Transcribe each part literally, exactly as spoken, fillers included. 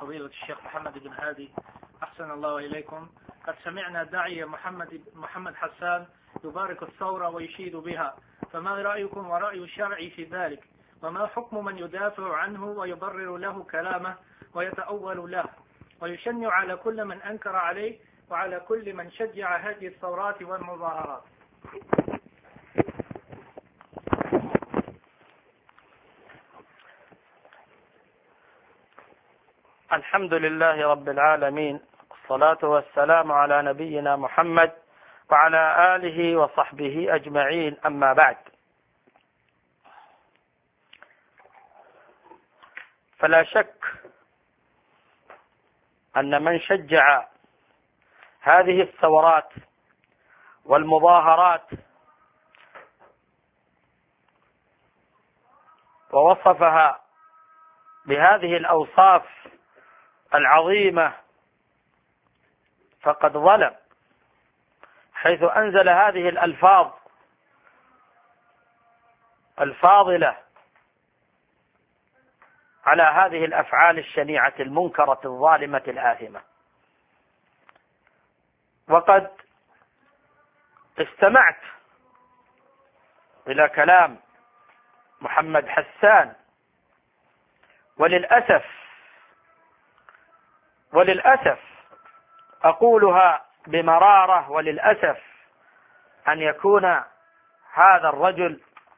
فضيلة الشيخ محمد بن هادي، أحسن الله إليكم. قد سمعنا الداعية محمد محمد حسان يبارك الثورة ويشيد بها، فما رأيكم ورأي الشرع في ذلك؟ وما حكم من يدافع عنه ويبرر له كلامه ويتأول له ويشنع على كل من أنكر عليه وعلى كل من شجع هذه الثورات والمظاهرات؟ الحمد لله رب العالمين، والصلاة والسلام على نبينا محمد وعلى آله وصحبه أجمعين، أما بعد. فلا شك أن من شجع هذه الثورات والمظاهرات ووصفها بهذه الأوصاف العظيمة فقد ظلم، حيث أنزل هذه الألفاظ الفاضلة على هذه الأفعال الشنيعة المنكرة الظالمة الآثمة. وقد استمعت إلى كلام محمد حسان، وللأسف وللأسف أقولها بمرارة، وللأسف أن يكون هذا الرجل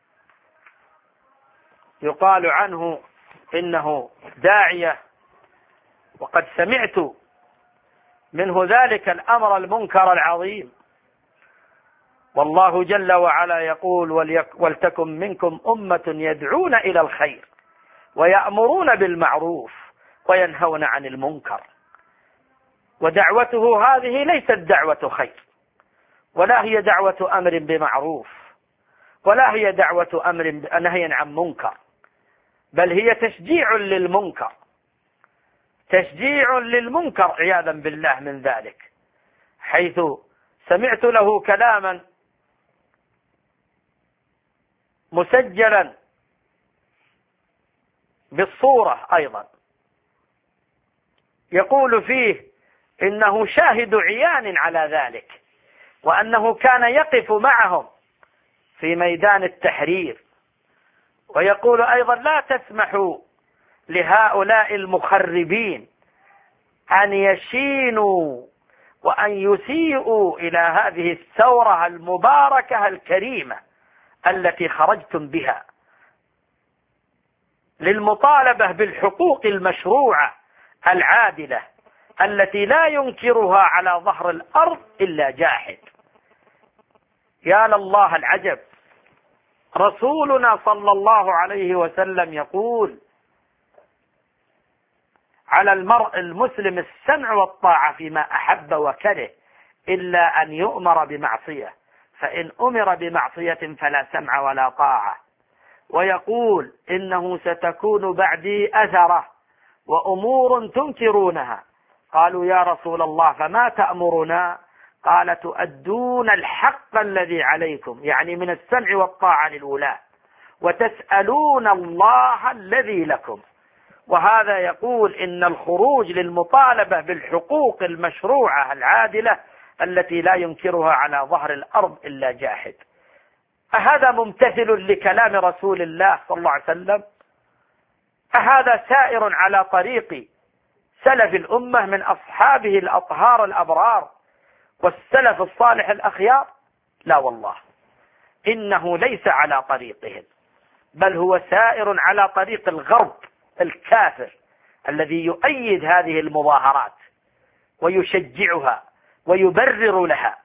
يقال عنه إنه داعية، وقد سمعت منه ذلك الأمر المنكر العظيم. والله جل وعلا يقول: ولتكن منكم أمة يدعون إلى الخير ويأمرون بالمعروف وينهون عن المنكر. ودعوته هذه ليست دعوة خير، ولا هي دعوة أمر بمعروف، ولا هي دعوة أمر نهي عن منكر، بل هي تشجيع للمنكر، تشجيع للمنكر عياذا بالله من ذلك، حيث سمعت له كلاما مسجلا بالصورة أيضا يقول فيه إنه شاهد عيان على ذلك، وأنه كان يقف معهم في ميدان التحرير. ويقول أيضا: لا تسمحوا لهؤلاء المخربين أن يشينوا وأن يسيئوا إلى هذه الثورة المباركة الكريمة التي خرجتم بها للمطالبة بالحقوق المشروعة العادلة التي لا ينكرها على ظهر الأرض إلا جاحد. يا لله العجب، رسولنا صلى الله عليه وسلم يقول: على المرء المسلم السمع والطاعة فيما أحب وكره إلا أن يؤمر بمعصية، فإن أمر بمعصية فلا سمع ولا طاعة. ويقول: إنه ستكون بعدي أثرة وأمور تنكرونها. قالوا: يا رسول الله فما تأمرنا؟ قال: تؤدون الحق الذي عليكم، يعني من السمع والطاعة للولاة، وتسألون الله الذي لكم. وهذا يقول إن الخروج للمطالبة بالحقوق المشروعة العادلة التي لا ينكرها على ظهر الأرض إلا جاحد. أهذا ممتثل لكلام رسول الله صلى الله عليه وسلم؟ أهذا سائر على طريق سلف الأمة من أصحابه الأطهار الأبرار والسلف الصالح الأخيار؟ لا والله، إنه ليس على طريقهم، بل هو سائر على طريق الغرب الكافر الذي يؤيد هذه المظاهرات ويشجعها ويبرر لها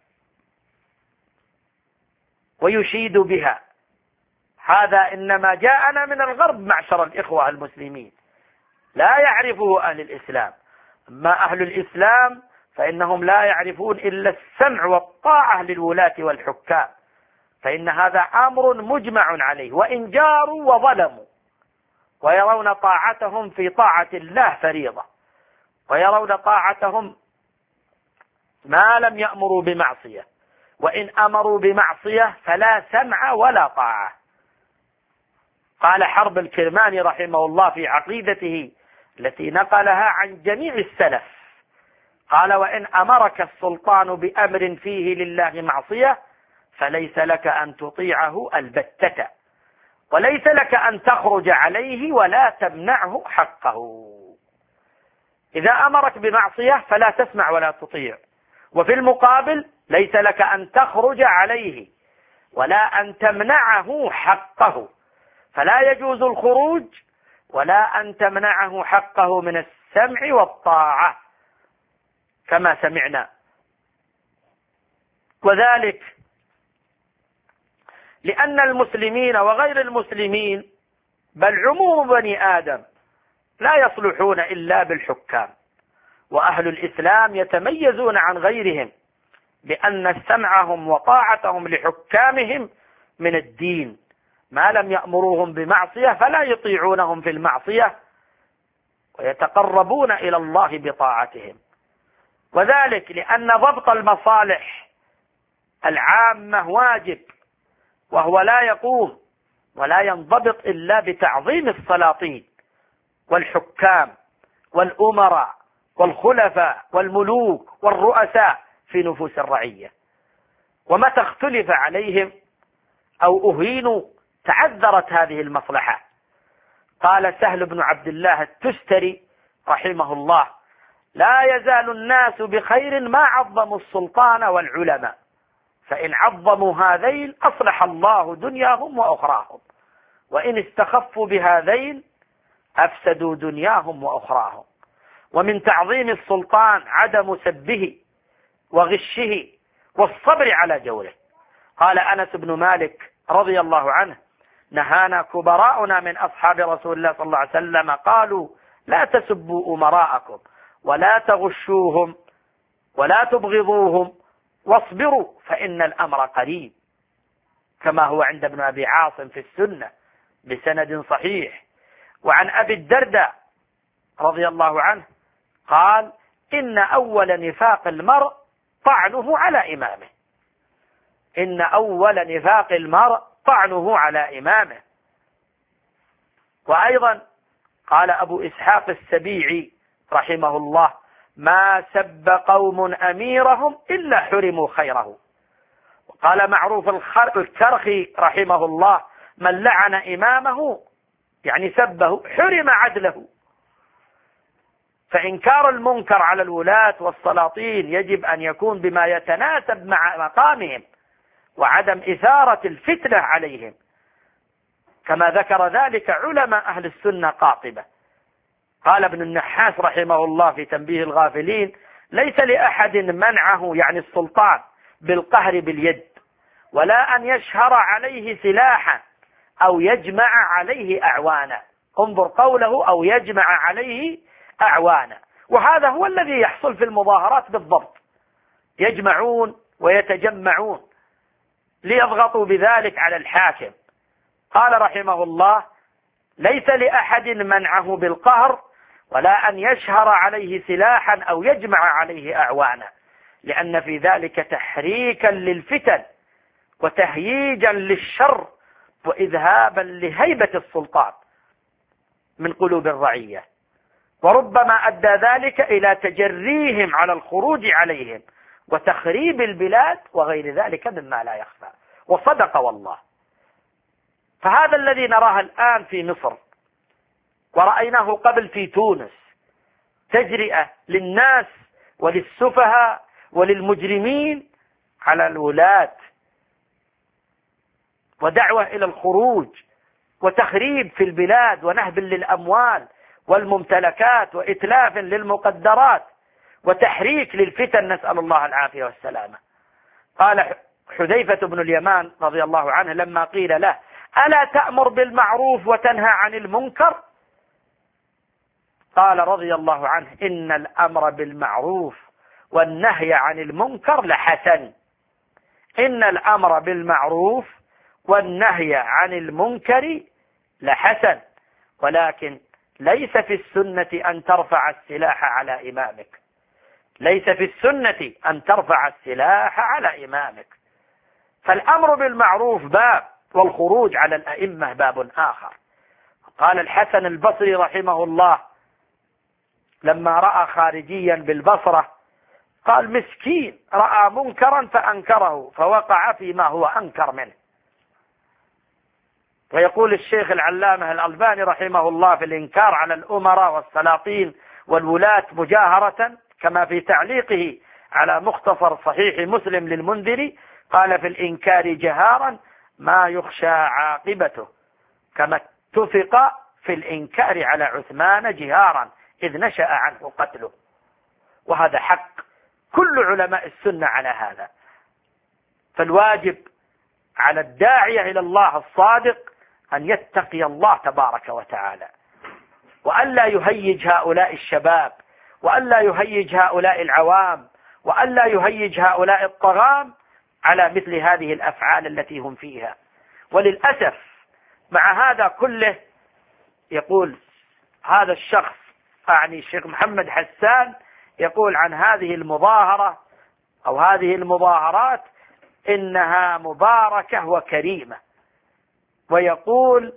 ويشيد بها. هذا إنما جاءنا من الغرب معشر الإخوة المسلمين، لا يعرفه أهل الإسلام. أما أهل الإسلام فإنهم لا يعرفون إلا السمع والطاعة للولاة والحكام، فإن هذا أمر مجمع عليه، وإن جاروا وظلموا، ويرون طاعتهم في طاعة الله فريضة، ويرون طاعتهم ما لم يأمروا بمعصية، وإن أمروا بمعصية فلا سمع ولا طاعة. قال حرب الكرماني رحمه الله في عقيدته التي نقلها عن جميع السلف. قال: وإن أمرك السلطان بأمر فيه لله معصية فليس لك أن تطيعه البتة، وليس لك أن تخرج عليه ولا تمنعه حقه. إذا أمرك بمعصية فلا تسمع ولا تطيع، وفي المقابل ليس لك أن تخرج عليه ولا أن تمنعه حقه، فلا يجوز الخروج ولا أن تمنعه حقه من السمع والطاعة كما سمعنا. وذلك لأن المسلمين وغير المسلمين بل عموم بني آدم لا يصلحون إلا بالحكام، وأهل الإسلام يتميزون عن غيرهم بأن سمعهم وطاعتهم لحكامهم من الدين، ما لم يأمروهم بمعصية فلا يطيعونهم في المعصية ويتقربون إلى الله بطاعتهم. وذلك لأن ضبط المصالح العامة واجب، وهو لا يقوم ولا ينضبط إلا بتعظيم السلاطين والحكام والأمراء والخلفاء والملوك والرؤساء في نفوس الرعية. ومتى اختلف عليهم أو أهينوا تعذرت هذه المصلحة. قال سهل بن عبد الله التستري رحمه الله: لا يزال الناس بخير ما عظموا السلطان والعلماء، فإن عظموا هذين أصلح الله دنياهم وأخراهم، وإن استخفوا بهذين أفسدوا دنياهم وأخراهم. ومن تعظيم السلطان عدم سبه وغشه والصبر على جوره. قال أنس بن مالك رضي الله عنه: نهانا كبراؤنا من أصحاب رسول الله صلى الله عليه وسلم، قالوا: لا تسبوا أمراءكم ولا تغشوهم ولا تبغضوهم واصبروا فإن الأمر قريب، كما هو عند ابن أبي عاصم في السنة بسند صحيح. وعن أبي الدرداء رضي الله عنه قال: إن أول نفاق المرء طعنه على إمامه. إن أول نفاق المرء طعنه على إمامه. وأيضا قال أبو إسحاق السبيعي رحمه الله: ما سب قوم أميرهم إلا حرموا خيره. وقال معروف الكرخي رحمه الله: من لعن إمامه يعني سبه حرم عدله. فإنكار المنكر على الولاة والسلاطين يجب أن يكون بما يتناسب مع مقامهم، وعدم إثارة الفتنة عليهم، كما ذكر ذلك علماء أهل السنة قاطبة. قال ابن النحاس رحمه الله في تنبيه الغافلين: ليس لأحد منعه يعني السلطان بالقهر باليد، ولا أن يشهر عليه سلاحا أو يجمع عليه أعوانا. انظر قوله: أو يجمع عليه أعوانا، وهذا هو الذي يحصل في المظاهرات بالضبط، يجمعون ويتجمعون ليضغطوا بذلك على الحاكم. قال رحمه الله: ليس لأحد منعه بالقهر ولا أن يشهر عليه سلاحا أو يجمع عليه أعوانا، لأن في ذلك تحريكا للفتن وتهييجا للشر وإذهابا لهيبة السلطان من قلوب الرعية، وربما أدى ذلك إلى تجريهم على الخروج عليهم وتخريب البلاد وغير ذلك مما لا يخفى. وصدق والله. فهذا الذي نراه الآن في مصر ورأيناه قبل في تونس، تجرئة للناس وللسفهاء وللمجرمين على الولاة، ودعوة إلى الخروج وتخريب في البلاد ونهب للأموال والممتلكات وإتلاف للمقدرات وتحريك للفتن، نسأل الله العافية والسلامة. قال حذيفة بن اليمان رضي الله عنه لما قيل له: ألا تأمر بالمعروف وتنهى عن المنكر؟ قال رضي الله عنه: إن الأمر بالمعروف والنهي عن المنكر لحسن. إن الأمر بالمعروف والنهي عن المنكر لحسن، ولكن ليس في السنة أن ترفع السلاح على إمامك. ليس في السنة أن ترفع السلاح على إمامك. فالأمر بالمعروف باب، والخروج على الأئمة باب آخر. قال الحسن البصري رحمه الله لما رأى خارجيا بالبصرة قال مسكين رأى منكرا فأنكره فوقع فيما هو أنكر منه. ويقول الشيخ العلامة الألباني رحمه الله في الإنكار على الأمراء والسلاطين والولاة مجاهرة كما في تعليقه على مختصر صحيح مسلم للمنذري قال في الإنكار جهارا ما يخشى عاقبته كما اتفق في الإنكار على عثمان جهارا إذ نشأ عنه قتله. وهذا حق كل علماء السنة على هذا. فالواجب على الداعية إلى الله الصادق أن يتقي الله تبارك وتعالى وأن لا يهيج هؤلاء الشباب وأن لا يهيج هؤلاء العوام وأن لا يهيج هؤلاء الطغام على مثل هذه الأفعال التي هم فيها. وللأسف مع هذا كله يقول هذا الشخص أعني الشيخ محمد حسان يقول عن هذه المظاهرة أو هذه المظاهرات إنها مباركة وكريمة، ويقول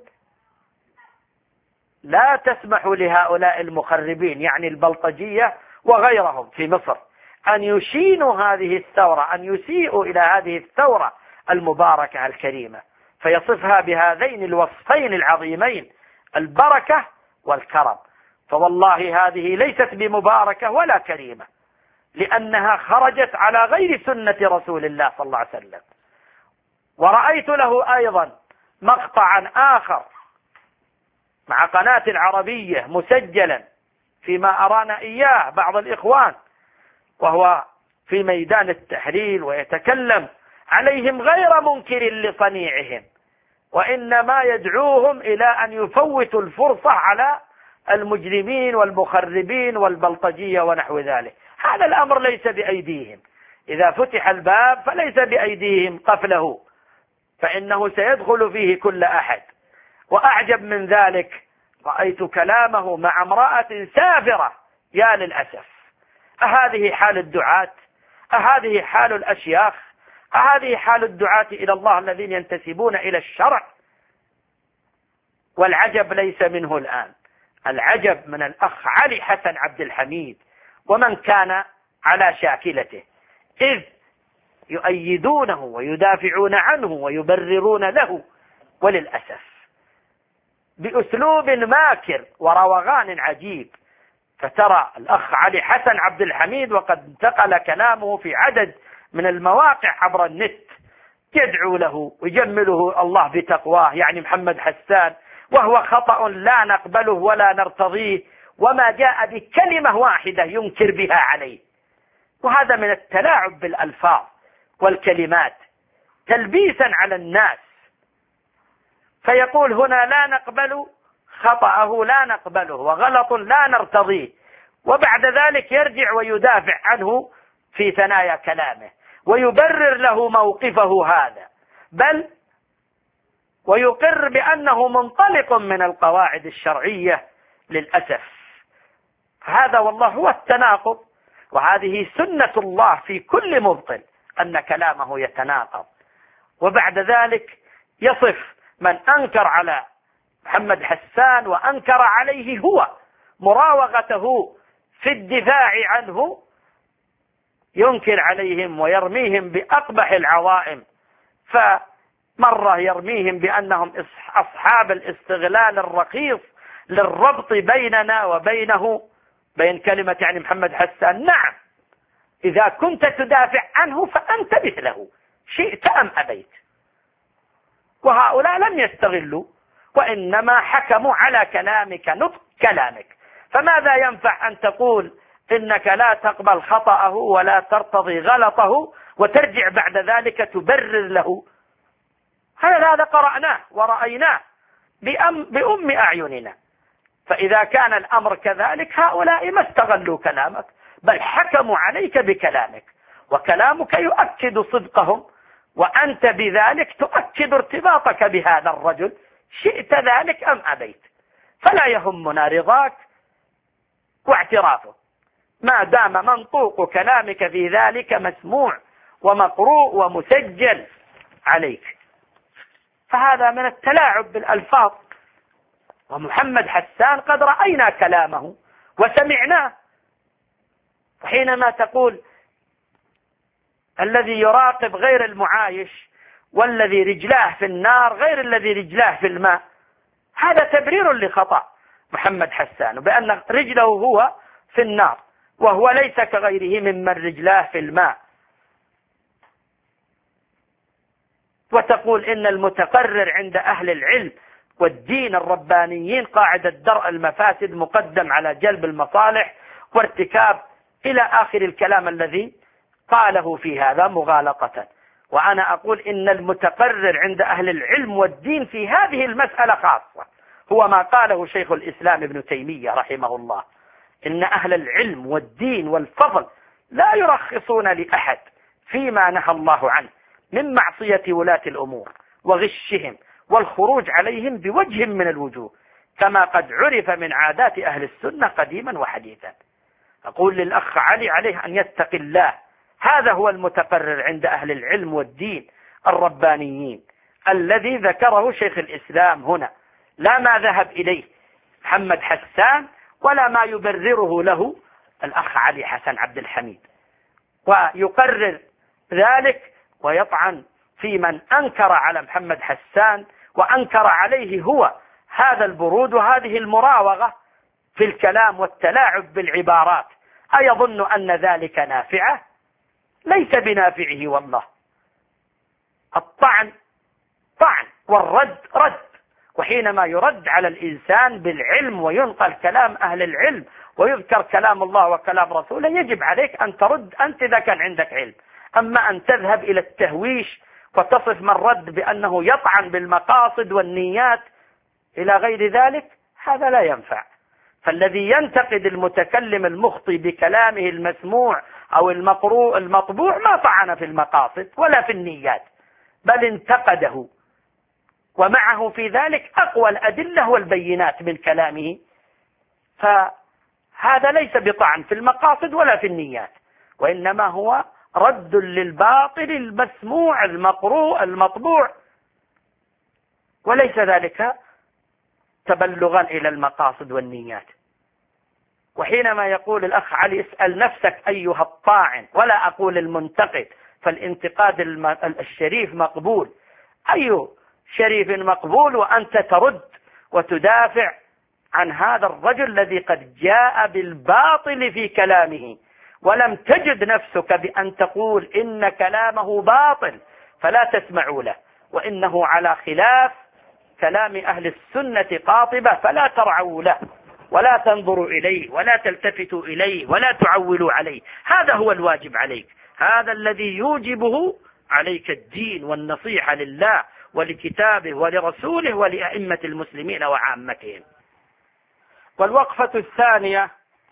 لا تسمح لهؤلاء المخربين يعني البلطجية وغيرهم في مصر أن يشينوا هذه الثورة، أن يسيئوا إلى هذه الثورة المباركة الكريمة، فيصفها بهذين الوصفين العظيمين البركة والكرم. فوالله هذه ليست بمباركة ولا كريمة لأنها خرجت على غير سنة رسول الله صلى الله عليه وسلم. ورأيت له أيضا مقطعا آخر مع قناة العربية مسجلا فيما أرانا إياه بعض الإخوان وهو في ميدان التحرير ويتكلم عليهم غير منكر لصنيعهم وإنما يدعوهم إلى أن يفوتوا الفرصة على المجرمين والمخربين والبلطجية ونحو ذلك. هذا الأمر ليس بأيديهم، إذا فتح الباب فليس بأيديهم قفله فإنه سيدخل فيه كل أحد. وأعجب من ذلك رأيت كلامه مع امرأة سافرة يا للأسف. أهذه حال الدعاة؟ أهذه حال الأشياخ؟ أهذه حال الدعاة إلى الله الذين ينتسبون إلى الشرع؟ والعجب ليس منه الآن، العجب من الأخ علي حسن عبد الحميد ومن كان على شاكلته، إذ يؤيدونه ويدافعون عنه ويبررون له وللأسف بأسلوب ماكر وروغان عجيب. فترى الأخ علي حسن عبد الحميد وقد انتقل كلامه في عدد من المواقع عبر النت يدعو له ويجمله الله بتقواه يعني محمد حسان، وهو خطأ لا نقبله ولا نرتضيه، وما جاء بكلمة واحدة ينكر بها عليه. وهذا من التلاعب بالألفاظ والكلمات تلبيسا على الناس. فيقول هنا لا نقبل خطأه لا نقبله وغلط لا نرتضيه، وبعد ذلك يرجع ويدافع عنه في ثنايا كلامه ويبرر له موقفه هذا، بل ويقر بأنه منطلق من القواعد الشرعية للأسف. هذا والله هو التناقض، وهذه سنة الله في كل مبطل أن كلامه يتناقض. وبعد ذلك يصف من أنكر على محمد حسان وأنكر عليه هو مراوغته في الدفاع عنه، ينكر عليهم ويرميهم بأقبح العظائم. فمرة يرميهم بأنهم أصحاب الاستغلال الرخيص للربط بيننا وبينه، بين كلمة يعني محمد حسان. نعم، إذا كنت تدافع عنه فأنت مثله شئت أم أبيت. وهؤلاء لم يستغلوا وإنما حكموا على كلامك نطق كلامك. فماذا ينفع أن تقول إنك لا تقبل خطأه ولا ترتضي غلطه وترجع بعد ذلك تبرر له؟ هذا قرأناه ورأيناه بأم, بأم أعيننا. فإذا كان الأمر كذلك هؤلاء ما استغلوا كلامك بل حكموا عليك بكلامك، وكلامك يؤكد صدقهم، وأنت بذلك تؤكد ارتباطك بهذا الرجل شئت ذلك أم أبيت. فلا يهمنا رضاك واعترافه ما دام منطوق كلامك في ذلك مسموع ومقروء ومسجل عليك. فهذا من التلاعب بالألفاظ. ومحمد حسان قد رأينا كلامه وسمعناه. حينما تقول الذي يراقب غير المعايش والذي رجلاه في النار غير الذي رجلاه في الماء، هذا تبرير لخطأ محمد حسان، بأن رجله هو في النار وهو ليس كغيره ممن رجلاه في الماء. وتقول إن المتقرر عند أهل العلم والدين الربانيين قاعدة درء المفاسد مقدم على جلب المصالح وارتكاب إلى آخر الكلام الذي قاله في هذا مغالطة. وأنا أقول إن المتقرر عند أهل العلم والدين في هذه المسألة خاصة هو ما قاله شيخ الإسلام ابن تيمية رحمه الله، إن أهل العلم والدين والفضل لا يرخصون لأحد فيما نهى الله عنه من معصية ولاة الأمور وغشهم والخروج عليهم بوجه من الوجوه، كما قد عرف من عادات أهل السنة قديما وحديثا. أقول للأخ علي عليه أن يتقي الله، هذا هو المتقرر عند أهل العلم والدين الربانيين الذي ذكره شيخ الإسلام هنا، لا ما ذهب إليه محمد حسان ولا ما يبرره له الأخ علي حسن عبد الحميد، ويقرر ذلك ويطعن في من أنكر على محمد حسان وأنكر عليه هو هذا البرود وهذه المراوغة في الكلام والتلاعب بالعبارات. أيظن أن ذلك نافعه؟ ليس بنافعه والله. الطعن طعن والرد رد، وحينما يرد على الإنسان بالعلم وينقل كلام أهل العلم ويذكر كلام الله وكلام رسوله يجب عليك أن ترد أنت إذا كان عندك علم. أما أن تذهب إلى التهويش وتصف من رد بأنه يطعن بالمقاصد والنيات إلى غير ذلك، هذا لا ينفع. فالذي ينتقد المتكلم المخطئ بكلامه المسموع أو المقروء المطبوع ما طعن في المقاصد ولا في النيات، بل انتقده، ومعه في ذلك أقوى الأدلة والبينات من كلامه. فهذا ليس بطعن في المقاصد ولا في النيات، وإنما هو رد للباطل المسموع المقروء المطبوع، وليس ذلك تبلغا إلى المقاصد والنيات. وحينما يقول الأخ علي اسأل نفسك أيها الطاعن، ولا أقول المنتقد، فالانتقاد الشريف مقبول، أي شريف مقبول وأنت ترد وتدافع عن هذا الرجل الذي قد جاء بالباطل في كلامه، ولم تجد نفسك بأن تقول إن كلامه باطل فلا تسمعوا له، وإنه على خلاف كلام أهل السنة قاطبة فلا ترعوا له ولا تنظروا إليه ولا تلتفتوا إليه ولا تعولوا عليه. هذا هو الواجب عليك، هذا الذي يوجبه عليك الدين والنصيحة لله ولكتابه ولرسوله ولأئمة المسلمين وعامتهم. والوقفة الثانية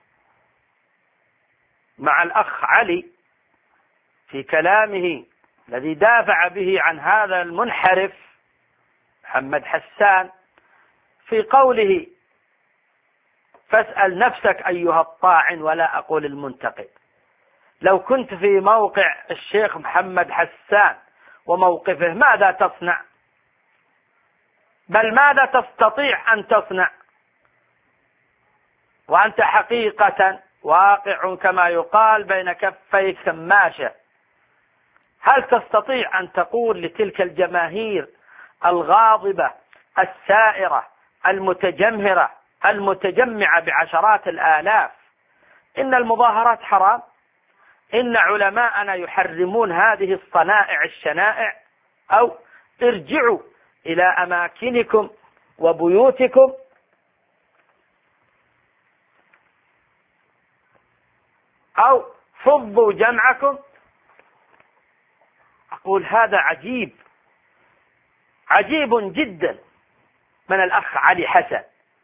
مع الأخ علي في كلامه الذي دافع به عن هذا المنحرف محمد حسان في قوله فاسأل نفسك أيها الطاعن ولا أقول المنتقد. لو كنت في موقع الشيخ محمد حسان وموقفه ماذا تصنع؟ بل ماذا تستطيع أن تصنع وأنت حقيقة واقع كما يقال بين كفي كماشة؟ هل تستطيع أن تقول لتلك الجماهير الغاضبة السائرة المتجمهرة المتجمعة بعشرات الآلاف إن المظاهرات حرام، إن علماءنا يحرمون هذه الصنائع الشنائع، أو ارجعوا إلى أماكنكم وبيوتكم أو فضوا جمعكم؟ أقول هذا عجيب عجيب جدا من الأخ علي حسن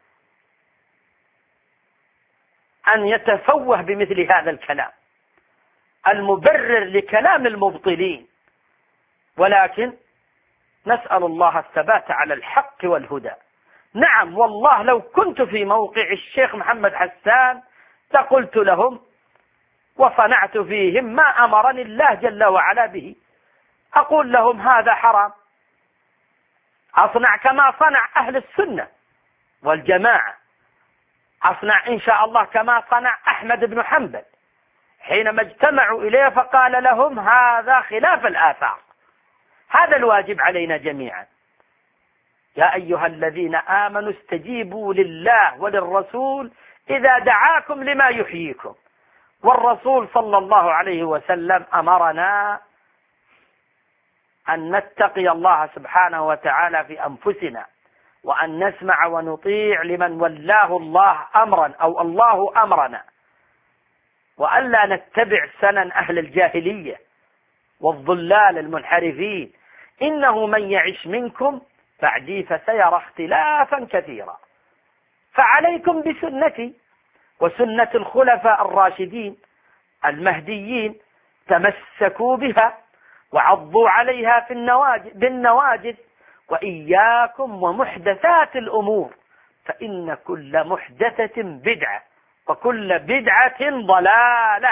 أن يتفوه بمثل هذا الكلام المبرر لكلام المبطلين. ولكن نسأل الله الثبات على الحق والهدى. نعم والله لو كنت في موقع الشيخ محمد حسان لقلت لهم وصنعت فيهم ما أمرني الله جل وعلا به، أقول لهم هذا حرام، أصنع كما صنع أهل السنة والجماعة، أصنع إن شاء الله كما صنع أحمد بن حنبل حينما اجتمعوا إليه فقال لهم هذا خلاف الآثار. هذا الواجب علينا جميعا. يا أيها الذين آمنوا استجيبوا لله وللرسول إذا دعاكم لما يحييكم. والرسول صلى الله عليه وسلم أمرنا أن نتقي الله سبحانه وتعالى في أنفسنا، وأن نسمع ونطيع لمن ولاه الله أمرا أو الله أمرنا، وألا نتبع سنن أهل الجاهلية والضلال المنحرفين. إنه من يعش منكم بعدي فسيرى اختلافا كثيرا، فعليكم بسنتي وسنة الخلفاء الراشدين المهديين، تمسكوا بها وعضوا عليها في النواجد بالنواجذ، وإياكم ومحدثات الأمور فإن كل محدثة بدعة وكل بدعة ضلالة.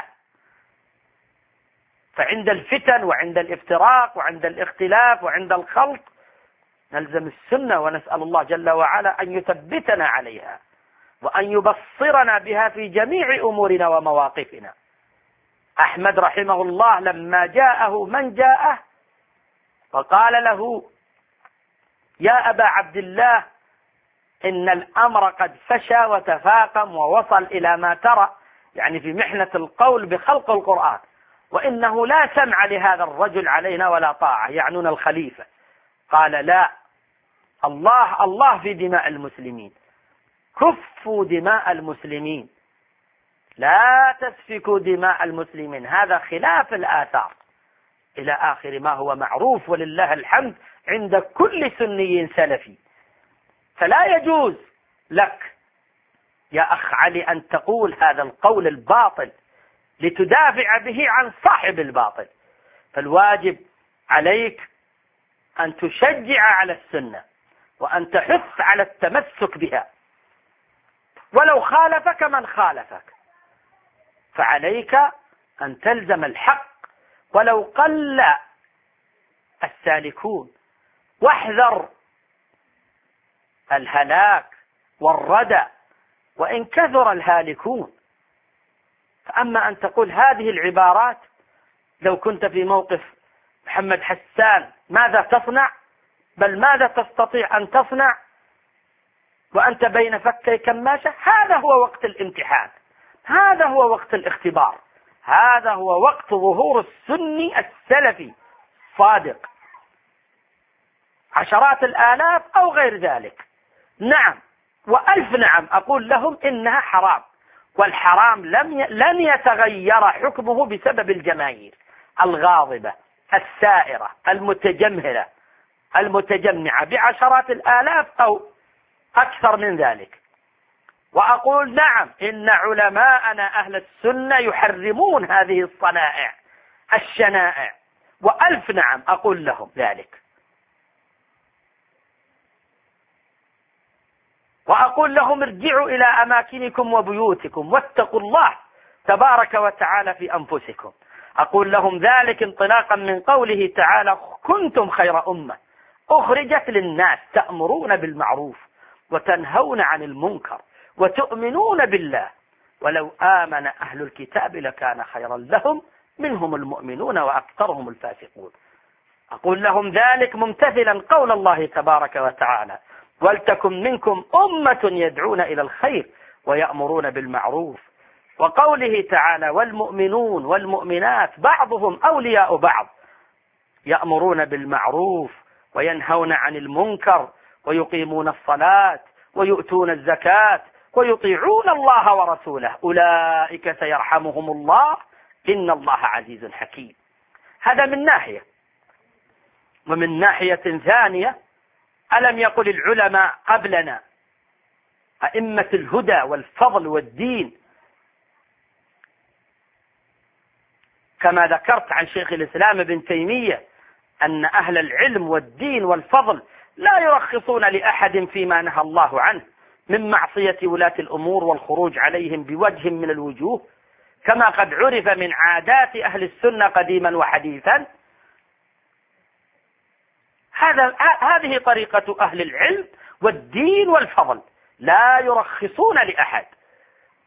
فعند الفتن وعند الافتراق وعند الاختلاف وعند الخلط نلزم السنة، ونسأل الله جل وعلا أن يثبتنا عليها وأن يبصرنا بها في جميع أمورنا ومواقفنا. أحمد رحمه الله لما جاءه من جاءه فقال له يا أبا عبد الله إن الأمر قد فشى وتفاقم ووصل إلى ما ترى، يعني في محنة القول بخلق القرآن، وإنه لا سمع لهذا الرجل علينا ولا طاعة، يعنون الخليفة. قال لا، الله الله في دماء المسلمين، كفوا دماء المسلمين، لا تسفكوا دماء المسلمين، هذا خلاف الآثار، إلى آخر ما هو معروف ولله الحمد عند كل سني سلفي. فلا يجوز لك يا أخ علي أن تقول هذا القول الباطل لتدافع به عن صاحب الباطل. فالواجب عليك أن تشجع على السنة وأن تحث على التمسك بها، ولو خالفك من خالفك فعليك أن تلزم الحق ولو قل السالكون، واحذر الهلاك والردى وإن كثر الهالكون. فأما أن تقول هذه العبارات لو كنت في موقف محمد حسان ماذا تصنع، بل ماذا تستطيع أن تصنع وأنت بين فكي كماشة؟ هذا هو وقت الامتحان، هذا هو وقت الاختبار، هذا هو وقت ظهور السني السلفي صادق، عشرات الآلاف أو غير ذلك. نعم وألف نعم أقول لهم إنها حرام، والحرام لم ي... لن يتغير حكمه بسبب الجماهير الغاضبة السائرة المتجمهرة المتجمعة بعشرات الآلاف أو أكثر من ذلك. وأقول نعم إن علماءنا أهل السنة يحرمون هذه الصنائع الشنائع، وألف نعم أقول لهم ذلك. وأقول لهم ارجعوا إلى أماكنكم وبيوتكم واتقوا الله تبارك وتعالى في أنفسكم. أقول لهم ذلك انطلاقا من قوله تعالى كنتم خير أمة أخرجت للناس تأمرون بالمعروف وتنهون عن المنكر وتؤمنون بالله ولو آمن أهل الكتاب لكان خيرا لهم منهم المؤمنون وأكثرهم الفاسقون. أقول لهم ذلك ممتثلا قول الله تبارك وتعالى ولتكن منكم أمة يدعون إلى الخير ويأمرون بالمعروف، وقوله تعالى والمؤمنون والمؤمنات بعضهم أولياء بعض يأمرون بالمعروف وينهون عن المنكر ويقيمون الصلاة ويؤتون الزكاة ويطيعون الله ورسوله أولئك سيرحمهم الله إن الله عزيز حكيم. هذا من ناحية. ومن ناحية ثانية ألم يقل العلماء قبلنا أئمة الهدى والفضل والدين كما ذكرت عن شيخ الإسلام ابن تيمية أن أهل العلم والدين والفضل لا يرخصون لأحد فيما نهى الله عنه من معصية ولاة الأمور والخروج عليهم بوجه من الوجوه، كما قد عرف من عادات أهل السنة قديما وحديثا. هذا هذه طريقة أهل العلم والدين والفضل، لا يرخصون لأحد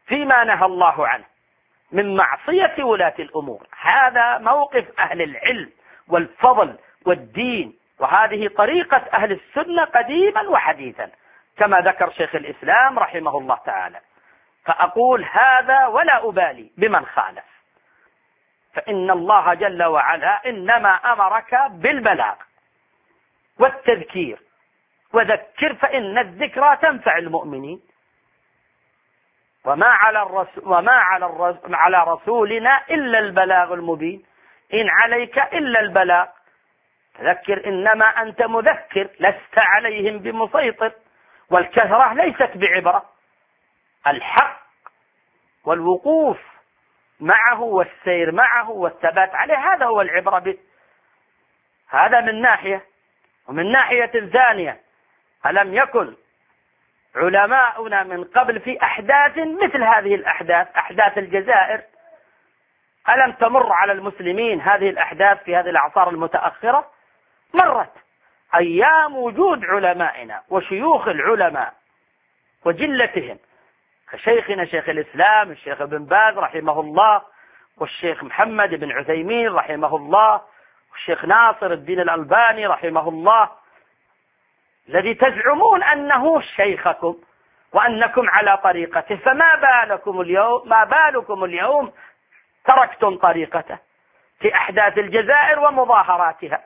فيما نهى الله عنه من معصية ولاة الأمور. هذا موقف أهل العلم والفضل والدين، وهذه طريقة أهل السنة قديما وحديثا كما ذكر شيخ الإسلام رحمه الله تعالى. فأقول هذا ولا أبالي بمن خالف، فإن الله جل وعلا إنما أمرك بالبلاغ والتذكير، وذكر فإن الذكرى تنفع المؤمنين، وما على الرسول وما على الرسول على رسولنا إلا البلاغ المبين، إن عليك إلا البلاغ، تذكر إنما أنت مذكر لست عليهم بمسيطر، والكثرة ليست بعبرة. الحق والوقوف معه والسير معه والثبات عليه هذا هو العبرة به. هذا من ناحية. ومن ناحية ثانية، ألم يكن علماؤنا من قبل في أحداث مثل هذه الأحداث، أحداث الجزائر، ألم تمر على المسلمين هذه الأحداث في هذه الأعصار المتأخرة؟ مرت أيام وجود علمائنا وشيوخ العلماء وجلتهم، كشيخنا شيخ الإسلام الشيخ ابن باز رحمه الله، والشيخ محمد بن عثيمين رحمه الله، والشيخ ناصر الدين الألباني رحمه الله، الذي تزعمون أنه شيخكم وأنكم على طريقته، فما بالكم اليوم ما بالكم اليوم تركتم طريقته في أحداث الجزائر ومظاهراتها؟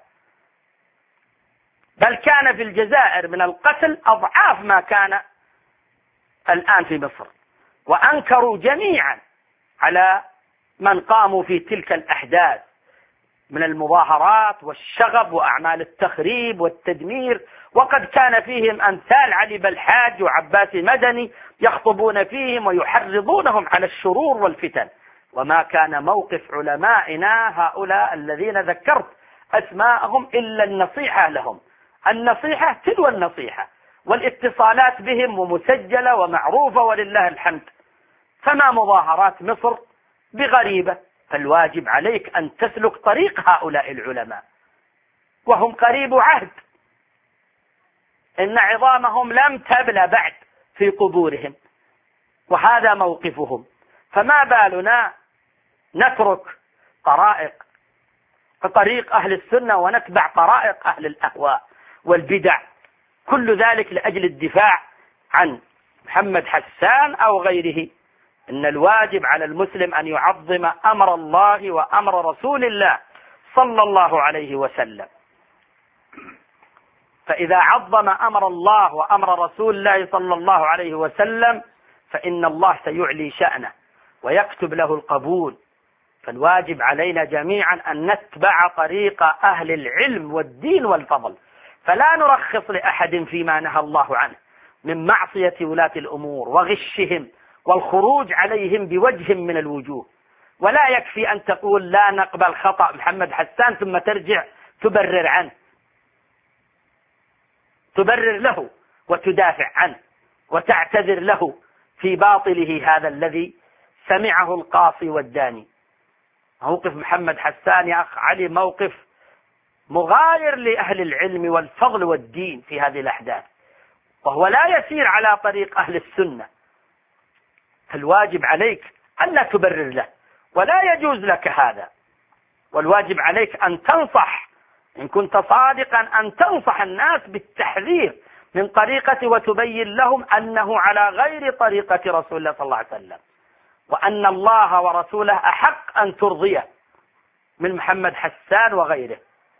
بل كان في الجزائر من القتل أضعاف ما كان الآن في مصر، وأنكروا جميعا على من قاموا في تلك الأحداث من المظاهرات والشغب وأعمال التخريب والتدمير. وقد كان فيهم أمثال علي بالحاج وعباس مدني يخطبون فيهم ويحرضونهم على الشرور والفتن. وما كان موقف علمائنا هؤلاء الذين ذكرت أسماءهم إلا النصيحة لهم، النصيحة تلو النصيحة، والاتصالات بهم ومسجلة ومعروفة ولله الحمد. فما مظاهرات مصر بغريبة، فالواجب عليك أن تسلك طريق هؤلاء العلماء، وهم قريب عهد، إن عظامهم لم تبلى بعد في قبورهم، وهذا موقفهم. فما بالنا نترك طرائق طريق أهل السنة ونتبع طرائق أهل الأهواء والبدع، كل ذلك لأجل الدفاع عن محمد حسان أو غيره. إن الواجب على المسلم أن يعظم أمر الله وأمر رسول الله صلى الله عليه وسلم، فإذا عظم أمر الله وأمر رسول الله صلى الله عليه وسلم فإن الله سيعلي شأنه ويكتب له القبول. فالواجب علينا جميعا أن نتبع طريق أهل العلم والدين والفضل، فلا نرخص لأحد فيما نهى الله عنه من معصية ولاة الأمور وغشهم والخروج عليهم بوجه من الوجوه. ولا يكفي أن تقول لا نقبل خطأ محمد حسان ثم ترجع تبرر عنه، تبرر له وتدافع عنه وتعتذر له في باطله هذا الذي سمعه القاصي والداني. موقف محمد حسان يا أخ علي موقف مغاير لأهل العلم والفضل والدين في هذه الأحداث، وهو لا يسير على طريق أهل السنة. فالواجب عليك أن لا تبرر له، ولا يجوز لك هذا. والواجب عليك أن تنصح، إن كنت صادقا أن تنصح الناس بالتحذير من طريقة، وتبين لهم أنه على غير طريقة رسول الله صلى الله عليه وسلم، وأن الله ورسوله أحق أن ترضيه من محمد حسان وغيره.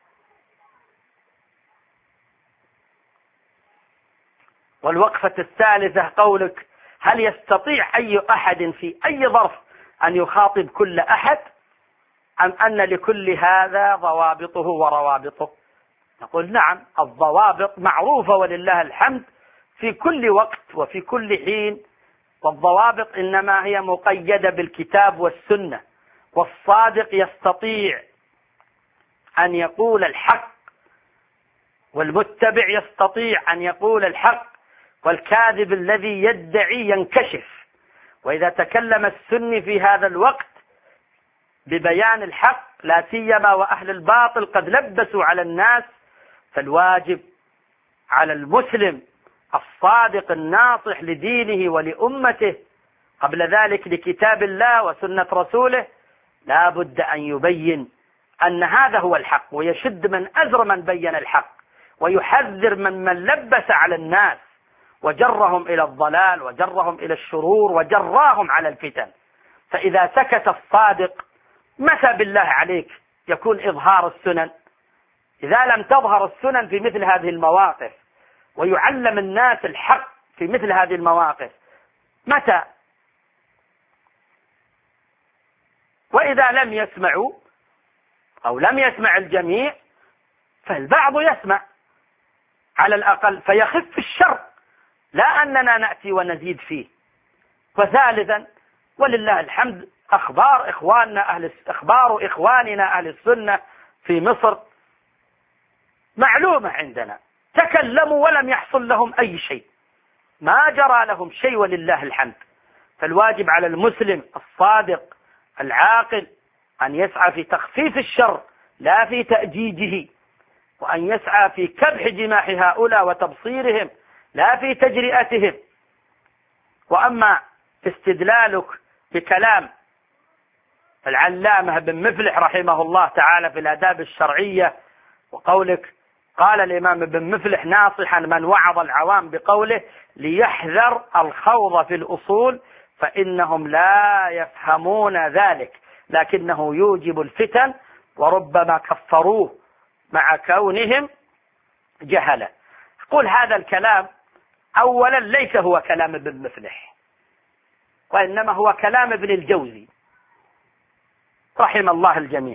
والوقفة الثالثة قولك هل يستطيع أي أحد في أي ظرف أن يخاطب كل أحد، أم أن لكل هذا ضوابطه وروابطه؟ نقول نعم، الضوابط معروفة ولله الحمد في كل وقت وفي كل حين، والضوابط إنما هي مقيدة بالكتاب والسنة. والصادق يستطيع أن يقول الحق، والمتبع يستطيع أن يقول الحق، والكاذب الذي يدعي ينكشف. وإذا تكلم السني في هذا الوقت ببيان الحق، لا سيما وأهل الباطل قد لبسوا على الناس، فالواجب على المسلم الصادق الناصح لدينه ولأمته قبل ذلك لكتاب الله وسنة رسوله، لا بد أن يبين أن هذا هو الحق، ويشد من أزر من بين الحق، ويحذر من من لبس على الناس وجرهم إلى الضلال وجرهم إلى الشرور وجراهم على الفتن. فإذا سكت الصادق متى بالله عليك يكون إظهار السنن؟ إذا لم تظهر السنن في مثل هذه المواقف ويعلم الناس الحق في مثل هذه المواقف متى؟ وإذا لم يسمعوا أو لم يسمع الجميع فالبعض يسمع على الأقل فيخف الشر، لا أننا نأتي ونزيد فيه. وثالثا، ولله الحمد، أخبار إخواننا أهل أخبار إخواننا أهل السنة في مصر معلومة عندنا، تكلموا ولم يحصل لهم أي شيء، ما جرى لهم شيء ولله الحمد. فالواجب على المسلم الصادق العاقل أن يسعى في تخفيف الشر لا في تأجيجه، وأن يسعى في كبح جماح هؤلاء وتبصيرهم لا في تجرئتهم. وأما استدلالك بكلام العلامة بن مفلح رحمه الله تعالى في الآداب الشرعية، وقولك قال الإمام ابن مفلح ناصحا من وعظ العوام بقوله ليحذر الخوض في الأصول فإنهم لا يفهمون ذلك لكنه يوجب الفتن وربما كفروه مع كونهم جهلة. قل هذا الكلام أولا ليس هو كلام ابن مفلح، وإنما هو كلام ابن الجوزي رحم الله الجميع.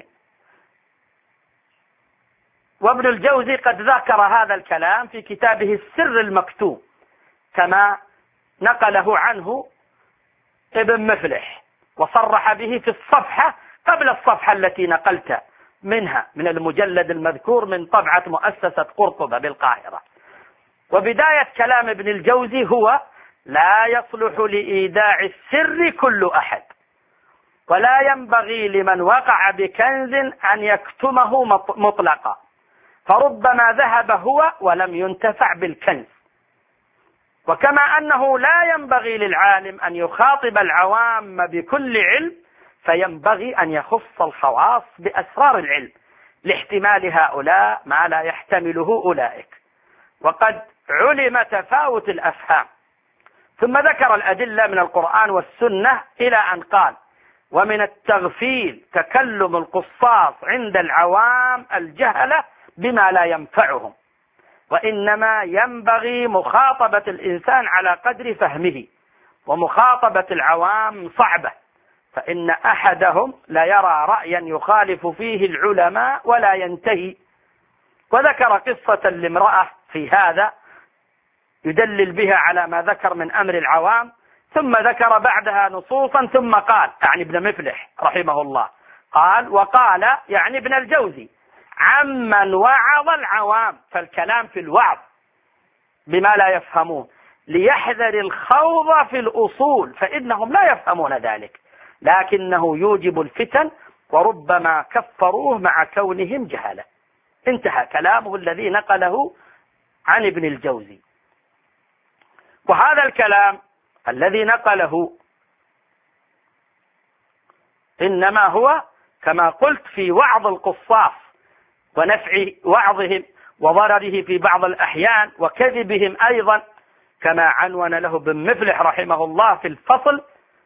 وابن الجوزي قد ذكر هذا الكلام في كتابه السر المكتوب كما نقله عنه ابن مفلح، وصرح به في الصفحة قبل الصفحة التي نقلت منها من المجلد المذكور من طبعة مؤسسة قرطبة بالقاهرة. وبداية كلام ابن الجوزي هو لا يصلح لإيداع السر كل أحد، ولا ينبغي لمن وقع بكنز أن يكتمه مطلقا، فربما ذهب هو ولم ينتفع بالكنز. وكما أنه لا ينبغي للعالم أن يخاطب العوام بكل علم، فينبغي أن يخص الخواص بأسرار العلم لاحتمال هؤلاء ما لا يحتمله أولئك. وقد علم تفاوت الأفهام. ثم ذكر الأدلة من القرآن والسنة إلى أن قال ومن التغفيل تكلم القصاص عند العوام الجهلة بما لا ينفعهم، وإنما ينبغي مخاطبة الإنسان على قدر فهمه، ومخاطبة العوام صعبة، فإن أحدهم لا يرى رأيا يخالف فيه العلماء ولا ينتهي. وذكر قصة لامرأة في هذا يدلل بها على ما ذكر من أمر العوام، ثم ذكر بعدها نصوصا ثم قال يعني ابن مفلح رحمه الله قال وقال يعني ابن الجوزي عمن وعظ العوام، فالكلام في الوعظ بما لا يفهمون، ليحذر الخوض في الأصول فإنهم لا يفهمون ذلك لكنه يوجب الفتن وربما كفروه مع كونهم جهلة. انتهى كلامه الذي نقله عن ابن الجوزي. وهذا الكلام الذي نقله إنما هو كما قلت في وعظ القصاص ونفع وعظهم وضرره في بعض الأحيان وكذبهم أيضا، كما عنون له ابن مفلح رحمه الله في الفصل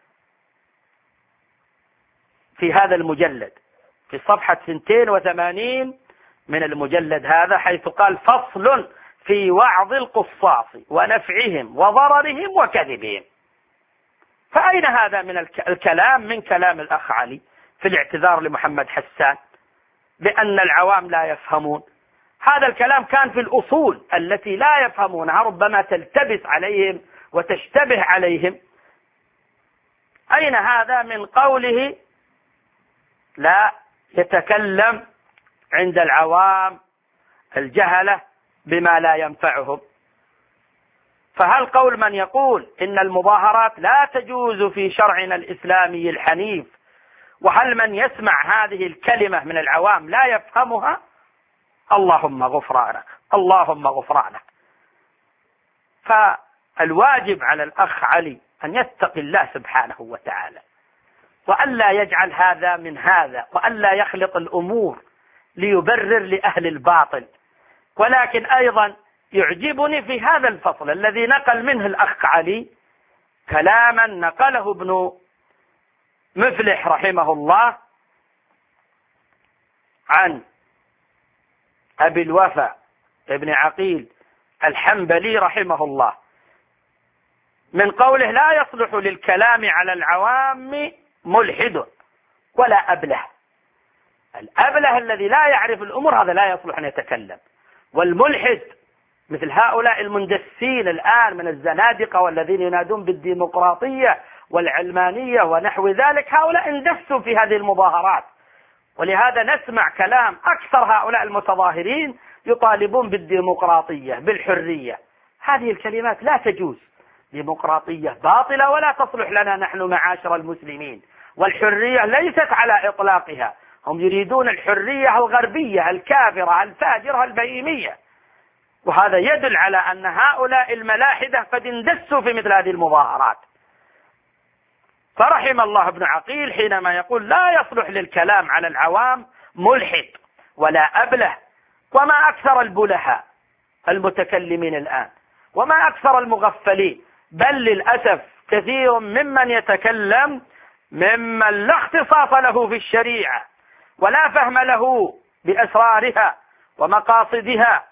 في هذا المجلد في صفحة اثنتين وثمانين من المجلد هذا، حيث قال فصل في وعظ القصاص ونفعهم وضررهم وكذبهم. فأين هذا من الكلام من كلام الأخ علي في الاعتذار لمحمد حسان بأن العوام لا يفهمون؟ هذا الكلام كان في الأصول التي لا يفهمونها، ربما تلتبس عليهم وتشتبه عليهم. أين هذا من قوله لا يتكلم عند العوام الجهلة بما لا ينفعهم؟ فهل قول من يقول إن المظاهرات لا تجوز في شرعنا الإسلامي الحنيف، وهل من يسمع هذه الكلمة من العوام لا يفهمها؟ اللهم غفرانك اللهم غفرانك. فالواجب على الأخ علي أن يتقي الله سبحانه وتعالى، وألا يجعل هذا من هذا، وألا يخلط الأمور ليبرر لأهل الباطل. ولكن أيضا يعجبني في هذا الفصل الذي نقل منه الأخ علي كلاما نقله ابن مفلح رحمه الله عن أبي الوفا ابن عقيل الحنبلي رحمه الله من قوله: لا يصلح للكلام على العوام ملحد ولا أبله. الأبله الذي لا يعرف الأمور هذا لا يصلح أن يتكلم، والملحد مثل هؤلاء المندسين الآن من الزنادقة والذين ينادون بالديمقراطية والعلمانية ونحو ذلك، هؤلاء اندسوا في هذه المظاهرات. ولهذا نسمع كلام أكثر هؤلاء المتظاهرين يطالبون بالديمقراطية بالحرية. هذه الكلمات لا تجوز. ديمقراطية باطلة ولا تصلح لنا نحن معاشر المسلمين، والحرية ليست على إطلاقها. هم يريدون الحرية الغربية الكافرة الفاجرة البهيمية، وهذا يدل على أن هؤلاء الملاحدة قد اندسوا في مثل هذه المظاهرات. فرحم الله ابن عقيل حينما يقول: لا يصلح للكلام على العوام ملحد ولا أبله. وما أكثر البلهاء المتكلمين الآن، وما أكثر المغفلين، بل للأسف كثير ممن يتكلم ممن لا اختصاص له في الشريعة ولا فهم له بأسرارها ومقاصدها